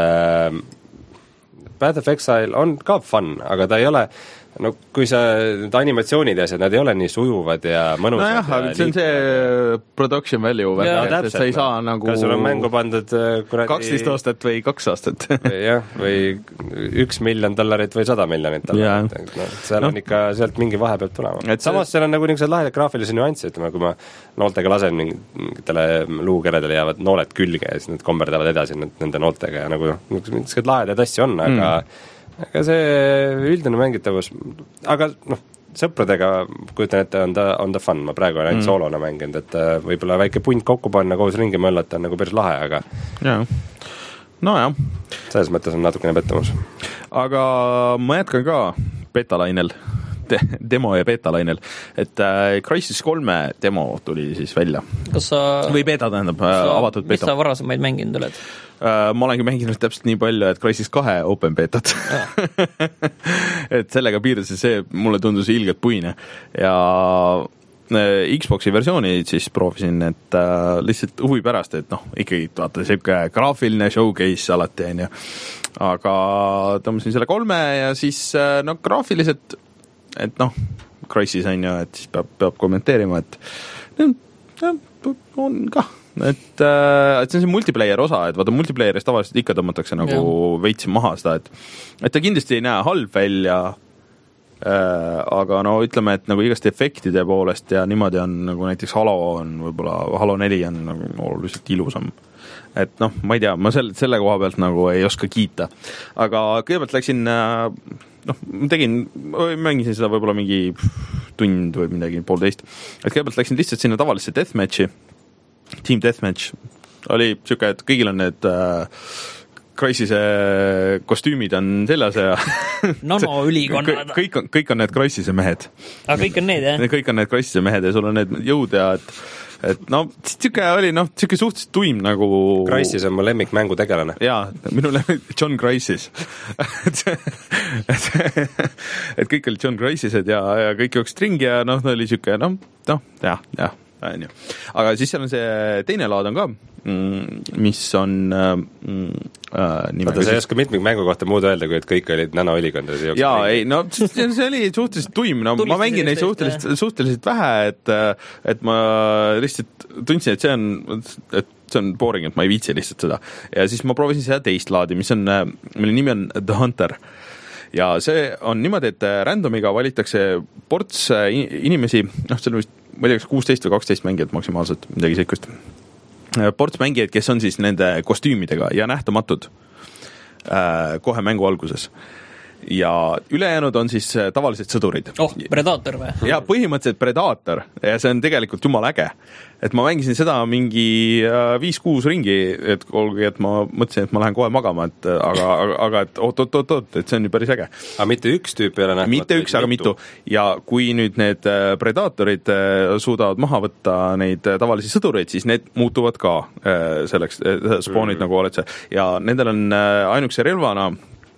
äh, Path of Exile on ka fun, aga ta ei ole no kui sa need animatsioonid ja asjad, nad ei ole nii sujuvad ja mõnusad. No jah, aga see on see production value või, et, et sa ei saa nagu kas sul on mängu pandud kuradi kaksteist aastat või kaks aastat. jah, või üks miljon dollarit või sada miljonit dollarit. No, seal no. on ikka sealt mingi vahe peab tulema. Et samas see... seal on nagu niisugused lahedad graafilisi nüansse, ütleme, kui ma nooltega lasen mingitele luukeredele jäävad nooled külge ja siis need komberdavad edasi nende nooltega ja nagu niisugused lahedad asju on, aga mm. aga see üldine mängitavus, aga noh, sõpradega kujutan ette, on ta, on ta fun, ma praegu olen ainult mm. soolona mänginud, et võib-olla väike punt kokku panna, koos ringi möllata on nagu päris lahe, aga ja. No jah. Selles mõttes on natukene pettumus. Aga ma jätkan ka betalainel, de- demo ja betalainel, et äh, Crysis kolme demo tuli siis välja. Kas sa... Või beta tähendab, sa, avatud beta. Mis sa varasemaid mänginud oled? Uh, ma olengi mänginud täpselt nii palju, et Crysis kahe open betat et sellega piirduses see mulle tundus ilgelt puine ja uh, Xboxi versiooni siis proovisin, et uh, lihtsalt huvi pärast, et noh, ikkagi vaata selline graafiline showcase alati on ju, aga tõmbasin selle kolme ja siis uh, no graafiliselt, et noh, Crysis on ju, et siis peab, peab kommenteerima, et no, on kah et, et see on see multiplayer osa, et vaata multiplayerist tavaliselt ikka tõmmatakse nagu ja. Veits maha seda, et, et ta kindlasti ei näe halb välja, aga no ütleme, et nagu igast efektide poolest ja niimoodi on nagu näiteks Halo on võib-olla, Halo neli on nagu oluliselt ilusam. Et noh, ma ei tea, ma selle, selle koha pealt nagu ei oska kiita. Aga kõigepealt läksin, noh, ma tegin, mängisin seda võib-olla mingi tund või midagi, poolteist. Et kõigepealt läksin lihtsalt sinna tavalisse deathmatchi, Team Deathmatch. Oli siuke, et kõigil on need äh, Crysise kostüümid on seljas ja nanoülikonnad. kõik on, kõik on need Crysise mehed. Aga kõik on need, jah? Kõik on need Crysise mehed ja sul on need jõud ja et, et no, siuke oli, noh, siuke suhteliselt tuim nagu... Crysis on mu lemmik mängutegelane. Jaa, minu lemmik John Crysis. et, et, et kõik olid John Crysised ja, ja kõik jooksid ringi ja noh, oli siuke, noh, noh, jah, jah. Aga siis seal on see teine laad on ka, mis on mm, äh, Vaata, sa ei oska mitmik mängu kohta muud öelda, kui et kõik olid nanoülikondad. Jaa, ei, no see oli suhteliselt tuim, no ma mängin neid suhteliselt, suhteliselt vähe, et, et ma lihtsalt tundsin, et see on, et see on boring, et ma ei viitsi lihtsalt seda. Ja siis ma proovisin seda teist laadi, mis on, mille nimi on The Hunter. Ja see on niimoodi, et randomiga valitakse ports inimesi, noh, see on vist, ma ei tea, kas kuusteist või kaksteist mängijat maksimaalselt, midagi seikust. Ports mängijaid, kes on siis nende kostüümidega ja nähtamatud äh, kohe mängu alguses. Ja ülejäänud on siis tavalised sõdurid. Oh, Predator või? Ja põhimõtteliselt Predator ja see on tegelikult jumal äge. Et ma mängisin seda mingi viis kuus ringi, et olgu, et ma mõtlesin, et ma lähen kohe magama, et aga, aga, aga et oot, oot, oot, oot, et see on ju päris äge. Aga mitte üks tüüp ei ole nähtamata? Mitte üks, aga mitu. Ja kui nüüd need Predatorid suudavad maha võtta neid tavalisi sõdureid, siis need muutuvad ka selleks, spoonid mm. nagu oled see. Ja nendel on ainukese relvana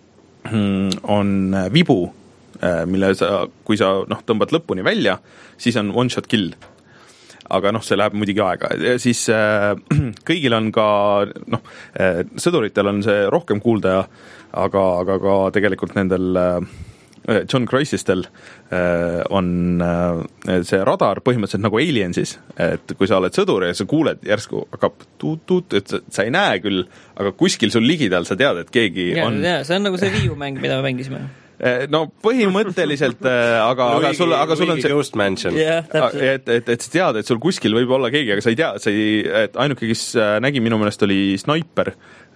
on vibu, mille sa, kui sa noh, tõmbad lõpuni välja, siis on one shot kill. Aga noh, see läheb muidugi aega. Ja siis äh, kõigil on ka, noh, äh, sõduritel on see rohkem kuulda, aga, aga ka tegelikult nendel äh, John Crysistel äh, on äh, see radar põhimõtteliselt nagu Aliensis, et kui sa oled sõdur ja sa kuuled järsku hakkab tuut-tuut, et sa ei näe küll, aga kuskil sul ligidal sa tead, et keegi ja, on... Ja, see on nagu see Wii U mäng, mida me mängisime. No põhimõtteliselt, aga, aga sul, aga sul on see Ghost Mansion. Yeah, et, et, et sa tead, et sul kuskil võib olla keegi, aga sa ei tea, sa ei, et ainuke, kes nägi minu meelest oli sniper,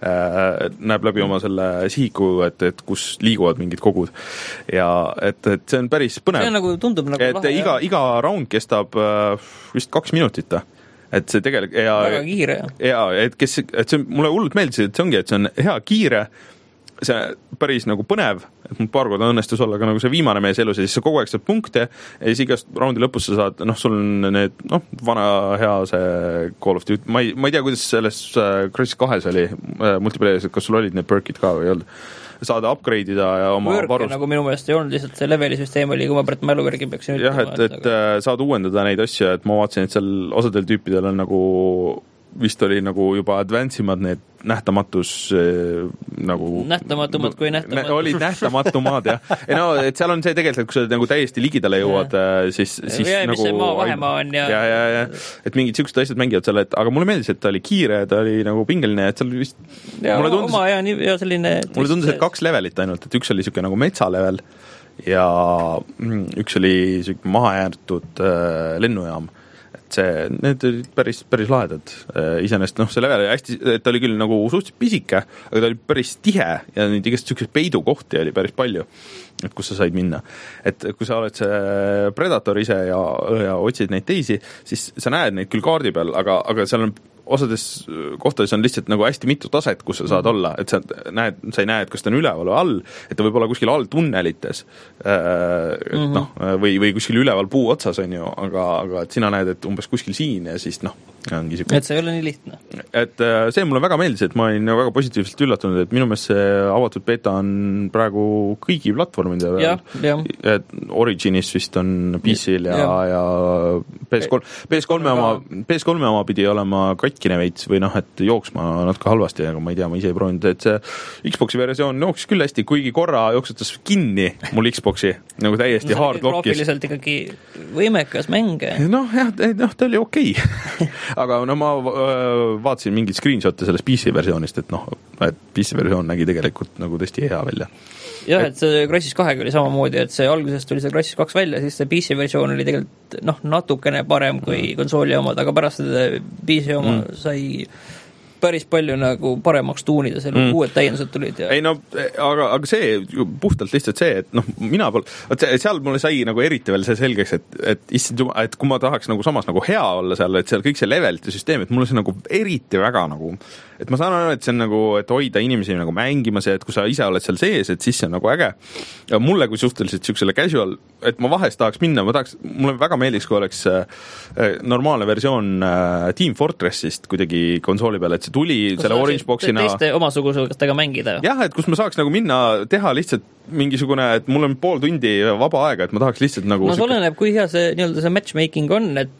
näeb läbi oma selle sihiku, et, et kus liiguvad mingid kogud. Ja et, et see on päris põnev. See on nagu, tundub nagu et lahe. Iga, iga round kestab vist kaks minutit. Et see tegelikult... Ja, väga kiire. Ja, et, kes, et see mulle hullult meeldis, et see ongi, et see on hea kiire, see päris nagu põnev, et mul paar korda õnnestus olla ka nagu see viimane mees elus ja siis sa kogu aeg saad punkte ja siis igast raundi lõpus sa saad, noh, sul on need, noh, vana hea see Call of Duty, ma ei, ma ei tea, kuidas selles Crysis kahes oli multiplayeris, et kas sul olid need perkid ka või ei olnud, saada upgrade'ida ja oma Võrke, varust. Nagu minu meelest ei olnud, lihtsalt see leveli süsteem oli, kui ma pärit mäluvärgi peaksin jah, et, et, et aga... saad uuendada neid asju, et ma vaatasin, et seal osadel tüüpidel on nagu vist oli nagu juba advanceimad need nähtamatus eh, nagu nähtamatumad kui nähtamatud. Olid nähtamatumad, jah. Ja no, et seal on see tegelikult, kui sa nagu täiesti ligidale jõuad, siis, siis ja, nagu... mis see maa vahemaa on ja... Ja, ja, ja, et mingid siuksed asjad mängivad seal, et aga mulle meeldis, et ta oli kiire, ta oli nagu pingeline, et seal vist... Ja, mulle tundus, oma ja, ja selline... Mulle tundus, et kaks levelit ainult, et üks oli siuke nagu metsalevel ja üks oli siuke maha jäetud äh, lennujaam. See, need olid päris, päris lahedad. Iseenesest, noh, see level oli hästi, ta oli küll nagu suhteliselt pisike, aga ta oli päris tihe ja neid igast selliseid peidukohti oli päris palju, et kus sa said minna. Et kui sa oled see Predator ise ja, ja otsid neid teisi, siis sa näed neid küll kaardi peal, aga, aga seal on osades kohtades on lihtsalt nagu hästi mitu taset, kus sa saad olla, et sa näed, sa ei näe, et kas ta on üleval või all, et ta võib olla kuskil all tunnelites mm-hmm. noh, või, või kuskil üleval puu otsas on ju, aga, aga et sina näed, et umbes kuskil siin ja siis noh, ongi siuke. Et see ei ole nii lihtne. Et see mulle väga meeldis, et ma olin väga positiivselt üllatunud, et minu meelest see avatud beta on praegu kõigi platvormide peal. Et Originis vist on P C-l ja, ja, ja P S kolm, P S kolme oma, P S kolme oma pidi olema katkine veits või noh, et jooksma natuke halvasti, aga ma ei tea, ma ise ei proovinud, et see Xboxi versioon jooksis küll hästi, kuigi korra jooksutas kinni mul Xboxi nagu täiesti hard lockis. Proofiliselt ikkagi võimekas mänge. Noh, jah, noh, ta oli okei okay. Aga no ma vaatasin mingid screenshotte sellest P C versioonist, et noh, et P C versioon nägi tegelikult nagu tõesti hea välja. jah, et see Crysis kahega oli samamoodi, et see algusest tuli see Crysis kaks välja, siis see P C versioon oli tegelikult noh, natukene parem kui mm. konsooli omad, aga pärast seda P C oma mm. sai päris palju nagu paremaks tuunida, seal mm. uued täiendused tulid. Ja... ei no, aga, aga see puhtalt lihtsalt see, et noh, mina pole, seal mulle sai nagu eriti veel see selgeks, et, et, et kui ma tahaks nagu samas nagu hea olla seal, et seal kõik see levelite süsteem, et mulle see nagu eriti väga nagu, et ma saan aru, et see on nagu, et hoida inimesi nagu mängimas ja et kui sa ise oled seal sees, et siis see on nagu äge. Ja mulle kui suhteliselt siuksele casual, et ma vahest tahaks minna, ma tahaks, mulle väga meeldiks, kui oleks normaalne versioon Team Fortressist kuidagi konsooli peal, et see tuli kus selle Orange Boxina teiste omasugusega mängida. Jah, et kus ma saaks nagu minna teha lihtsalt mingisugune, et mul on pool tundi vaba aega, et ma tahaks lihtsalt nagu no see oleneb, kui hea see, nii-öelda see matchmaking on, et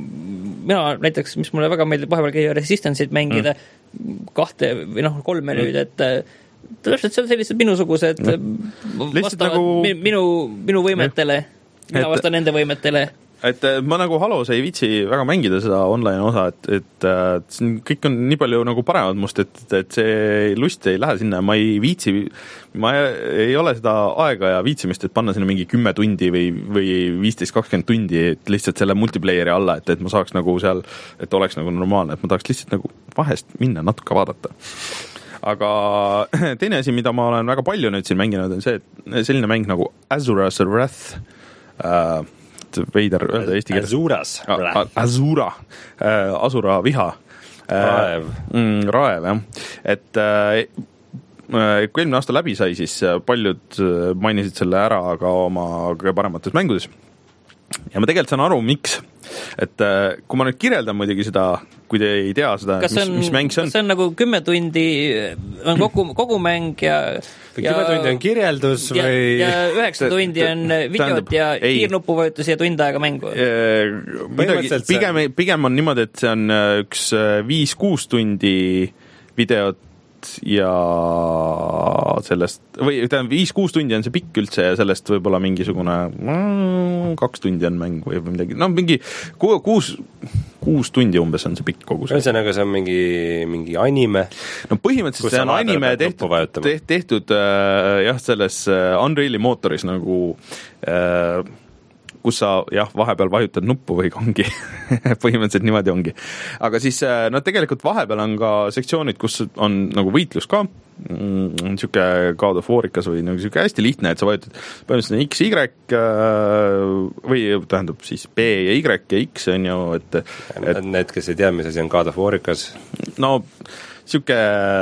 mina näiteks, mis mulle väga meeldib vahepeal käia Resistance'id mängida mm. kahte või noh, kolme mm. nüüd, et täpselt seal sellised minusugused mm. vastavad nagu... minu, minu võimetele, mina et... vastan nende võimetele. Et ma nagu Halos ei viitsi väga mängida seda online osa, et, et, et kõik on nii palju nagu paremad must, et, et see lust ei lähe sinna, ma ei viitsi, ma ei, ei ole seda aega ja viitsimist, et panna sinna mingi kümme tundi või, või viisteist kakskümmend tundi, et lihtsalt selle multiplayeri alla, et, et ma saaks nagu seal, et oleks nagu normaalne, et ma tahaks lihtsalt nagu vahest minna natuke vaadata. Aga teine asi, mida ma olen väga palju nüüd siin mänginud, on see, et selline mäng nagu Azura's Wrath äh, veider öelda eesti keeles. Azuras. Azura. Asura viha. Raev. Mm, raev, jah. Et äh, kui eelmine aasta läbi sai, siis paljud mainisid selle ära ka oma kõige paremates mängudes. Ja ma tegelikult saan aru, miks. Et kui ma nüüd kirjeldan muidugi seda, kui te ei tea seda, mis, on, mis mäng see on. Kas see on nagu kümme tundi on kogu, kogu mäng ja... kümme tundi on kirjeldus ja, või... Ja üheksa tundi on videot ja kiirnupuvajutus ja tund aega mängu. Midagi, pigem, pigem on niimoodi, et see on üks viis-kuus tundi videot ja sellest, või tähendab, viis-kuus tundi on see pikk üldse ja sellest võib-olla mingisugune mm, kaks tundi on mäng või midagi, no mingi ku, kuus, kuus tundi umbes on see pikk kogu see. Ühesõnaga see on mingi, mingi anime. No põhimõtteliselt see on anime tehtud, tehtud, tehtud äh, jah, selles äh, Unreali mootoris nagu äh, kus sa jah, vahepeal vajutad nuppu või ongi põhimõtteliselt niimoodi ongi. Aga siis no tegelikult vahepeal on ka sektsioonid, kus on nagu võitlus ka, mm, siuke God of War'ikas või nagu siuke hästi lihtne, et sa vajutad põhimõtteliselt X, Y või tähendab siis B ja Y ja X on ju, et, et need, kes ei tea, mis asi on God of War'ikas? No siuke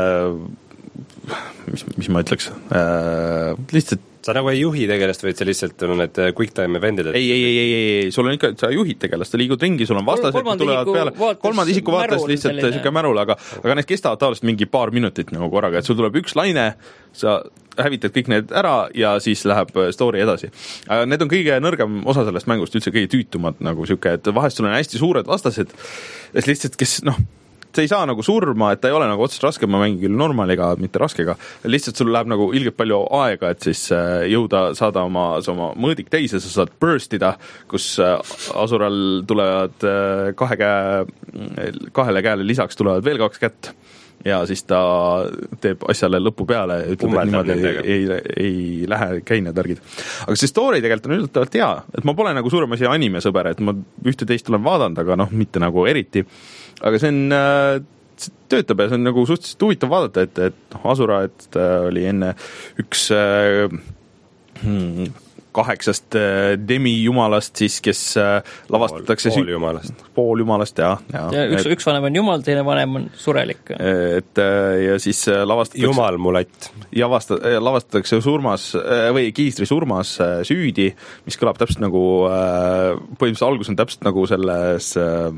mis, mis ma ütleks äh, lihtsalt sa nagu ei juhi tegelast, vaid sa lihtsalt on need quick time eventid. Ei, ei, ei, ei, ei, sul on ikka, sa juhid tegelast, sa liigud ringi, sul on vastased, tulevad peale, kolmand isiku vaates lihtsalt siuke märul, aga, aga need kestavad tavaliselt mingi paar minutit nagu korraga, et sul tuleb üks laine, sa hävitad kõik need ära ja siis läheb story edasi. Aga need on kõige nõrgem osa sellest mängust, üldse kõige tüütumad nagu siuke, et vahest sul on hästi suured vastased, et lihtsalt, kes noh, see ei saa nagu surma, et ta ei ole nagu otsest raske, ma mängin küll normaliga, mitte raskega. Lihtsalt sul läheb nagu ilgelt palju aega, et siis jõuda, saada oma, oma mõõdik täis ja sa saad burstida, kus Asural tulevad kahe käe, kahele käele lisaks tulevad veel kaks kätt ja siis ta teeb asjale lõpu peale ja ütleb, et niimoodi ei, ei, ei lähe käine tärgid. Aga see story tegelikult on üllatavalt hea, et ma pole nagu suurem asi anime-sõber, et ma ühte teist olen vaadanud, aga noh, mitte nagu eriti. Aga see on, see töötab ja see on nagu suhteliselt huvitav vaadata, et, et Asura, et oli enne üks hmm, kaheksast demi-jumalast siis, kes lavastatakse pool jumalast. Pool jumalast, jah. Ja, ja üks, üks vanem on jumal, teine vanem on surelik. Et ja siis lavastatakse... Jumal mulatt. Ja vasta, lavastatakse surmas või kiistri surmas süüdi, mis kõlab täpselt nagu, põhimõtteliselt algus on täpselt nagu selles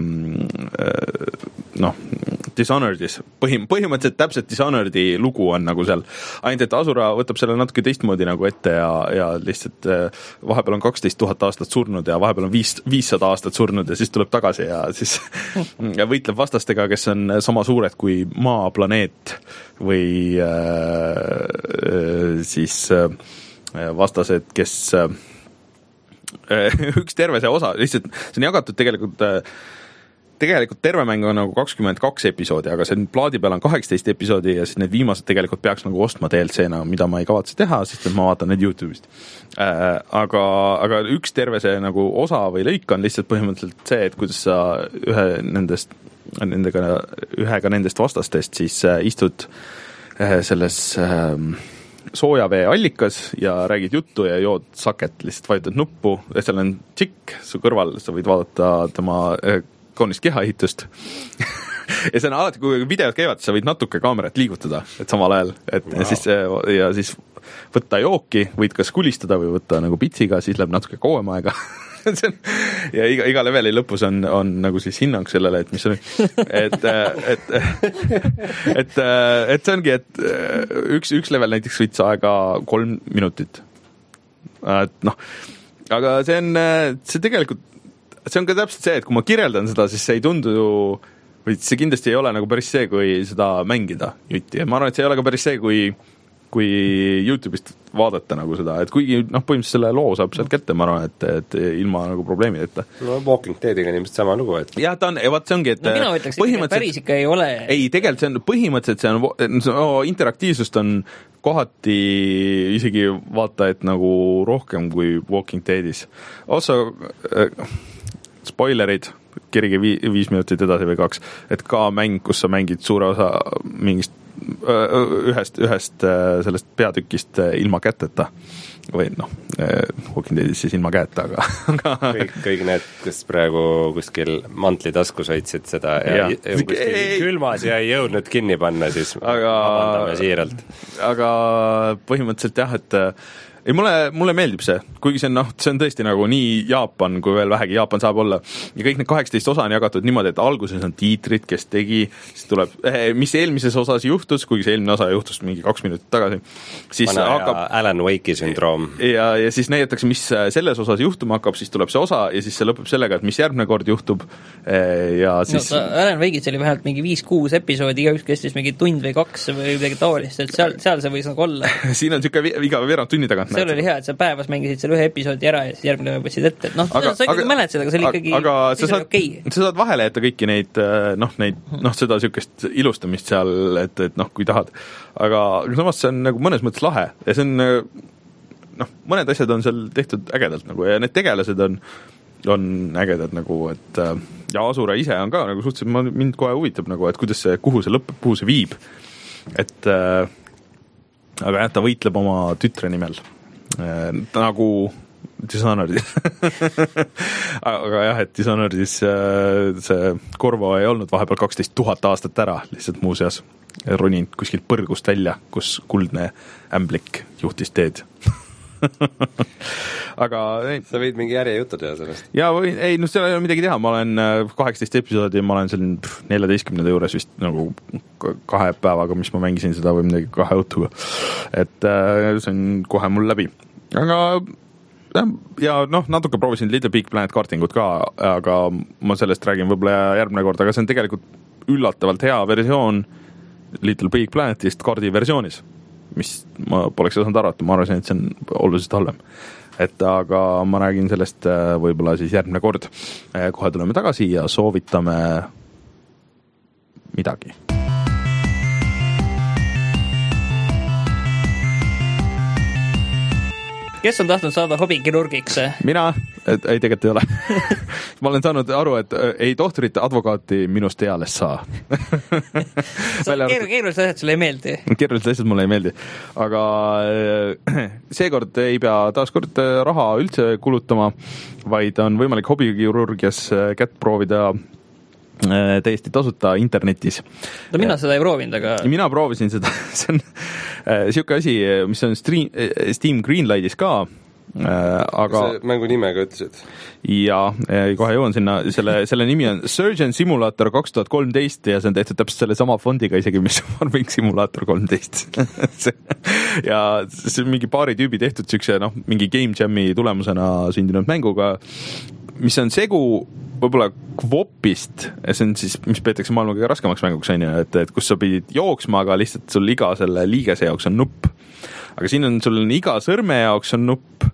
noh, Dishonoredis. Põhim, põhimõtteliselt täpselt Dishonoredi lugu on nagu seal. Ainult, et Asura võtab selle natuke teistmoodi nagu ette ja, ja lihtsalt vahepeal on kaksteist tuhat aastat surnud ja vahepeal on viis, viissada aastat surnud ja siis tuleb tagasi ja siis ja võitleb vastastega, kes on sama suured kui Maa planeet või äh, siis äh, vastased, kes äh, üks terve see osa, lihtsalt see on jagatud tegelikult äh, tegelikult terve mäng on nagu kakskümmend kaks episoodi, aga see plaadi peal on kaheksateist episoodi ja siis need viimased tegelikult peaks nagu ostma D L C-na, mida ma ei kavatse teha, sest ma vaatan need YouTube'ist. Äh, aga, aga üks terve see nagu osa või lõik on lihtsalt põhimõtteliselt see, et kuidas sa ühe nendest, nendega, ühega nendest vastastest siis äh, istud äh, selles äh, soojavee allikas ja räägid juttu ja jood saket, lihtsalt vajutad nuppu, seal on tšikk su kõrval, sa võid vaadata tema äh, kaunist kehaehitust ja see on alati, kui videod käivad, sa võid natuke kaamerat liigutada, et samal ajal, et wow. ja, siis, ja siis võtta jooki, võid kas kulistada või võtta nagu pitsiga, siis läheb natuke kauem aega see on, ja iga, iga leveli lõpus on, on nagu siis hinnang sellele, et mis on, et, et, et, et see ongi, et üks, üks level näiteks võits aega kolm minutit. Et noh, aga see on, see tegelikult see on ka täpselt see, et kui ma kirjeldan seda, siis see ei tundu ju, või see kindlasti ei ole nagu päris see, kui seda mängida jutti. Ja ma arvan, et see ei ole ka päris see, kui, kui YouTube'ist vaadata nagu seda, et kuigi noh, põhimõtteliselt selle loo saab sealt kätte, ma arvan, et, et ilma nagu probleemideta. No Walking Deadiga nimelt sama lugu, et jah, ta on, vaat see ongi, et no mina ütleks, et päris ikka ei ole. Ei, tegelikult see on, põhimõtteliselt see on, no, interaktiivsust on kohati isegi vaata, et nagu rohkem kui Walking Deadis. Osa äh, spoilerid, kirigi vii, viis minutit edasi või kaks, et ka mäng, kus sa mängid suure osa mingist ühest, ühest sellest peatükist ilma käteta või noh, Walking Deadis siis ilma käeta, aga, aga... kõik, kõik need, kes praegu kuskil mantli taskus hoidsid seda ja, ja. ja kuskil ei, külmas ja ei jõudnud kinni panna, siis aga, vabandame siiralt. Aga põhimõtteliselt jah, et ei, mulle, mulle meeldib see, kuigi see on, noh, see on tõesti nagu nii Jaapan, kui veel vähegi Jaapan saab olla. Ja kõik need kaheksateist osa on jagatud niimoodi, et alguses on tiitrid, kes tegi, siis tuleb, mis eelmises osas juhtus, kuigi see eelmine osa juhtus mingi kaks minutit tagasi. Siis Vana hakkab, Alan Wake'i sündroom. Ja, ja siis näidatakse, mis selles osas juhtuma hakkab, siis tuleb see osa ja siis see lõpeb sellega, et mis järgmine kord juhtub. Ja siis... No, Alan Wake'is oli vähemalt mingi viis kuus episoodi, igaüks kestis mingi tund või kaks või midagi taolist, et seal, seal see võis nagu olla. Siin on siuke iga veerand tunni tagant. See oli hea, et sa päevas mängisid seal ühe episoodi ära ja siis järgmine võtsid ette, et noh, sa ikkagi mäletad, aga see oli ikkagi aga sa saad, okay. sa saad vahele jätta kõiki neid, noh, neid, noh, seda siukest ilustamist seal, et, et noh, kui tahad. Aga samas see on nagu mõnes mõttes lahe ja see on, noh, mõned asjad on seal tehtud ägedalt nagu ja need tegelased on, on ägedad nagu, et ja Asura ise on ka nagu suhteliselt, mind kohe huvitab nagu, et kuidas see, kuhu see lõpeb, kuhu see viib. Et aga jah, ta võitleb oma tütre nimel. Ta nagu Dishonoredis aga jah, et Dishonoredis see Korvo ei olnud vahepeal kaksteist tuhat aastat ära lihtsalt muuseas roninud kuskilt põrgust välja, kus kuldne ämblik juhtis teed aga ei. Sa võid mingi järjejutu teha sellest. Ja või, ei, no seal ei ole midagi teha, ma olen kaheksateist episoodi, ma olen seal neljateistkümnenda juures vist nagu kahe päevaga, mis ma mängisin seda või midagi kahe õhtuga, et see on kohe mul läbi. Aga ja noh, natuke proovisin Little Big Planet kartingut ka, aga ma sellest räägin võib-olla järgmine kord, aga see on tegelikult üllatavalt hea versioon Little Big Planetist kaardi versioonis, mis ma poleks osanud arvata, ma arvasin, et see on oluliselt halvem. Et aga ma räägin sellest võib-olla siis järgmine kord. Kohe tuleme tagasi ja soovitame midagi. Kes on tahtnud saada hobikirurgiks? Mina? Et, ei, tegelikult ei ole. Ma olen saanud aru, et ei tohturit advokaati minust eales saa. Keeru, keerulised asjad sulle ei meeldi? Keerulised asjad mulle ei meeldi. Aga seekord ei pea taaskord raha üldse kulutama, vaid on võimalik hobikirurgias kätt proovida täiesti tasuta internetis. No mina seda ei proovinud, aga... Mina proovisin seda. See on siuke asi, mis on Steam, Steam Greenlightis ka, aga... See mängu nimega ütlesid? Ja, kohe jõuan sinna. Selle, selle nimi on Surgeon Simulator kaks tuhat kolmteist ja see on tehtud täpselt selle sama fondiga isegi, mis Farming Simulator kolmteist. ja see on mingi paari tüübi tehtud siukse, noh, mingi Game Jam'i tulemusena sündinud mänguga, mis on segu võib-olla kvopist, see on siis, mis peetakse maailma kõige raskemaks mänguks, on ju, et, et kus sa pidid jooksma, aga lihtsalt sul iga selle liigese jaoks on nupp. Aga siin on sul iga sõrme jaoks on nupp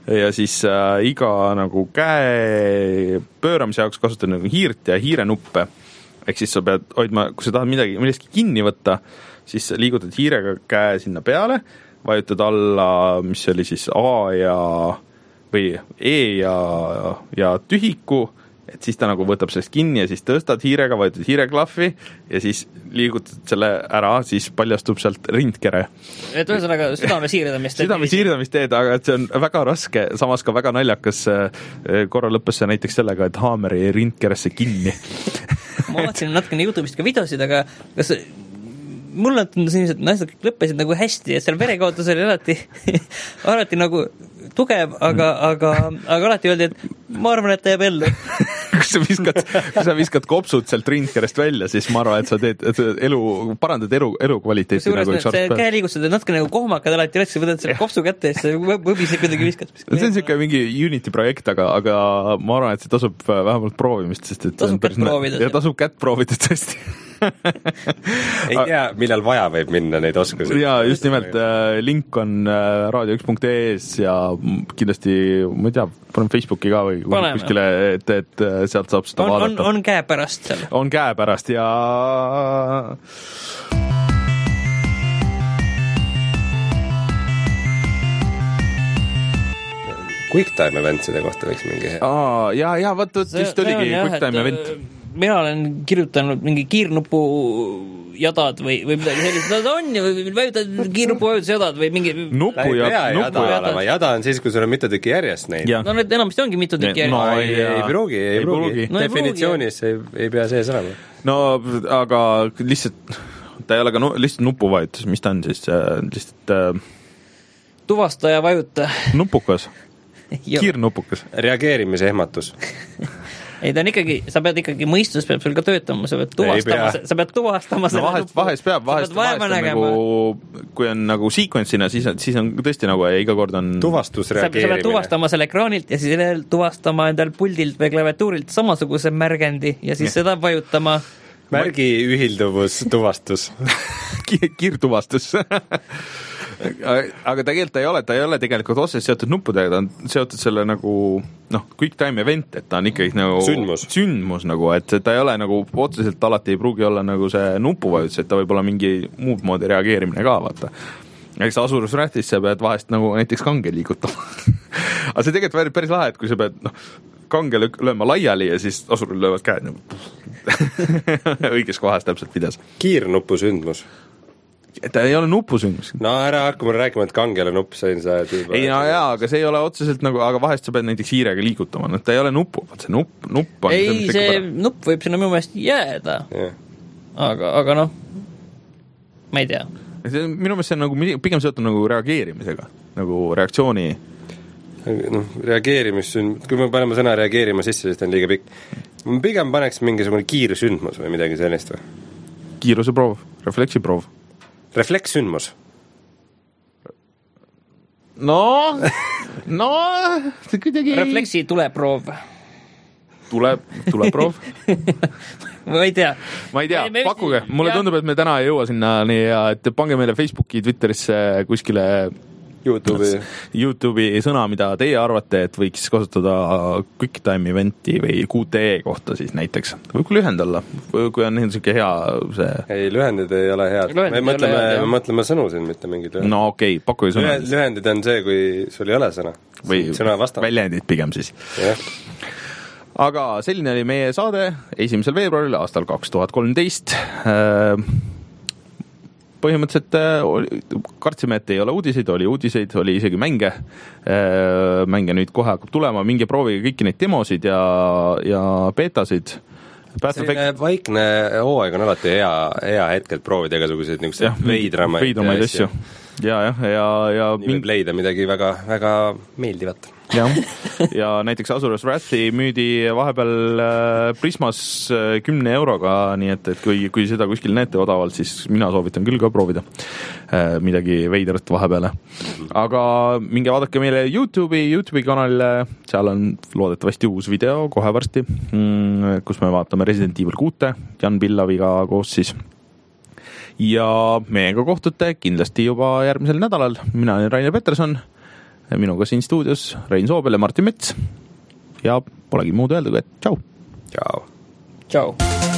ja siis äh, iga nagu käe pööramise jaoks kasutad nagu hiirt ja hiirenuppe. Ehk siis sa pead hoidma, kui sa tahad midagi, millestki kinni võtta, siis liigutad hiirega käe sinna peale, vajutad alla, mis oli siis A ja või E ja, ja tühiku, et siis ta nagu võtab sellest kinni ja siis tõstad hiirega, vajutad hiireklahvi ja siis liigutad selle ära, siis paljastub sealt rindkere. Et ühesõnaga südame siirdamist. Südame siirdamist teed, aga et see on väga raske, samas ka väga naljakas. Korra lõppes see näiteks sellega, et haameri rindkeresse kinni. Ma vaatasin natukene YouTube'ist ka videosid, aga kas mulle tundus inimesed, et naised kõik lõppesid nagu hästi, et seal verekaotus oli alati, alati nagu tugev, aga, aga, aga alati öeldi, et ma arvan, et ta jääb ellu. kui sa viskad, kui sa viskad kopsud sealt rindkerest välja, siis ma arvan, et sa teed et elu, parandad elu, elukvaliteeti. Kusjuures nagu see käeliigused on natuke nagu kohmakad alati, sa võtad selle kopsu kätte ja siis võbised kuidagi viskad. See on siuke mingi Unity projekt, aga, aga ma arvan, et see tasub vähemalt proovimist, sest et tasub kätt proovida. Ja tasub kätt proovida tõesti. Ei tea, millal vaja võib minna neid oskusi. Ja just nimelt link on raadio üks punkt ee s ja kindlasti, ma ei tea, panen Facebooki ka või Paneme. kuskile, et, et sealt saab seda on, vaadata. On, on käe pärast seal. On käe pärast ja... QuickTime eventside kohta võiks mingi hea. Aa, ja, ja, võt, võt, just oligi QuickTime event. Mina olen kirjutanud mingi kiirnupu jadad või, või midagi sellist. Nad on ju, vajutad kiirnupu vajutuse jadad või mingi... Nupu ja... Pea nupu jada olema. Jada on siis, kui sul on mitu tükki järjest neid. No need enamasti ongi mitu tükki järjest. No, ei, ei pruugi, ei, ei pruugi. No, definitsioonis ei, ei pea sees olema. No, aga lihtsalt... Ta ei ole ka nu, lihtsalt nupuvajutus. Mis ta on siis? Lihtsalt... Äh... Tuvastaja vajuta. Nupukas. Kiirnupukas. Reageerimise ehmatus. Ei, ta on ikkagi, sa pead ikkagi, mõistus peab sul ka töötama, sa pead tuvastama, sa pead tuvastama no vahest, vahest peab, vahest, vahest on nagu, kui on nagu sequence'ina, siis, siis on tõesti nagu ja iga kord on tuvastusreageerimine. Sa pead tuvastama selle ekraanilt ja siis tuvastama endal puldilt või klaviatuurilt samasuguse märgendi ja siis seda vajutama. Märgi ühilduvus, tuvastus. Kiirtuvastus. aga tegelikult ta ei ole, ta ei ole tegelikult otseselt seotud nuppudega, ta on seotud selle nagu noh, QuickTime event, et ta on ikkagi nagu sündmus, sündmus nagu, et ta ei ole nagu otseselt alati ei pruugi olla nagu see nupuvajutus, et ta võib olla mingi muud moodi reageerimine ka, vaata. Eks Asurus Wrathis sa pead vahest nagu näiteks kange liigutama. aga see tegelikult päris lahe, et kui sa pead noh, kange lööma laiali ja siis Asurul löövad käed nagu õiges kohas täpselt pides. Kiirnupu sündmus. Ta ei ole nupusündmus. No ära hakka mulle rääkima, et kangele nupp sain sa. Ei, no jaa, aga see ei ole otseselt nagu, aga vahest sa pead näiteks hiirega liigutama, no ta ei ole nupu, see nupp, nupp on. Ei, see, see nupp võib sinna minu meelest jääda. Yeah. Aga, aga noh, ma ei tea. See, minu meelest see on nagu, pigem seotud nagu reageerimisega, nagu reaktsiooni. No, reageerimissünd... Kui me paneme sõna reageerima sisse, siis ta on liiga pikk. Ma pigem paneks mingisugune kiirsündmus või midagi sellist või? Kiiruse proov, refleksi proov. Reflekssündmus. No, no, kuidagi... Refleksi tuleproov. Tule, tuleproov. ma ei tea. Ma ei tea, me, pakkuge. Mulle ja... tundub, et me täna ei jõua sinna nii, et pange meile Facebooki, Twitterisse kuskile YouTube'i. YouTube'i sõna, mida teie arvate, et võiks kasutada QuickTime eventi või Q T E kohta siis näiteks. Võib kui lühend olla, kui on niisugune hea see... Ei, lühendid ei ole head. Lühendid me mõtleme, hea, me mõtleme sõnu siin, mitte mingid lühendid. No okei, okay, pakkuge sõna. Lühendid on see, kui sul ei ole sõna. Või sõna väljendid pigem siis. Yeah. Aga selline oli meie saade esimesel veebruaril aastal kaks tuhat kolmteist. Põhimõtteliselt kartsime, et ei ole uudiseid, oli uudiseid, oli isegi mänge. Mänge nüüd kohe hakkab tulema, minge proovige kõiki neid demosid ja, ja betasid. Selline vaikne hooaeg on alati hea, hea hetkel proovida igasuguseid niisugused veidramaid, veidramaid asju. Ja, ja, ja, ja nii võib leida midagi väga, väga meeldivat. Ja, ja näiteks Asurus Wrathi müüdi vahepeal Prismas kümne euroga, nii et, et kui, kui seda kuskil näete odavalt, siis mina soovitan küll ka proovida midagi veidrat vahepeale. Aga minge vaadake meile YouTube'i, YouTube'i kanalile, seal on loodetavasti uus video kohe varsti, kus me vaatame Resident Evil kuute, Jan Pillaviga koos siis. Ja meiega kohtute kindlasti juba järgmisel nädalal. Mina olen Rainer Peterson. minuga siin stuudios Rein Soobel ja Martin Mets ja polegi muud öelda, kui et tšau. Tšau. Tšau.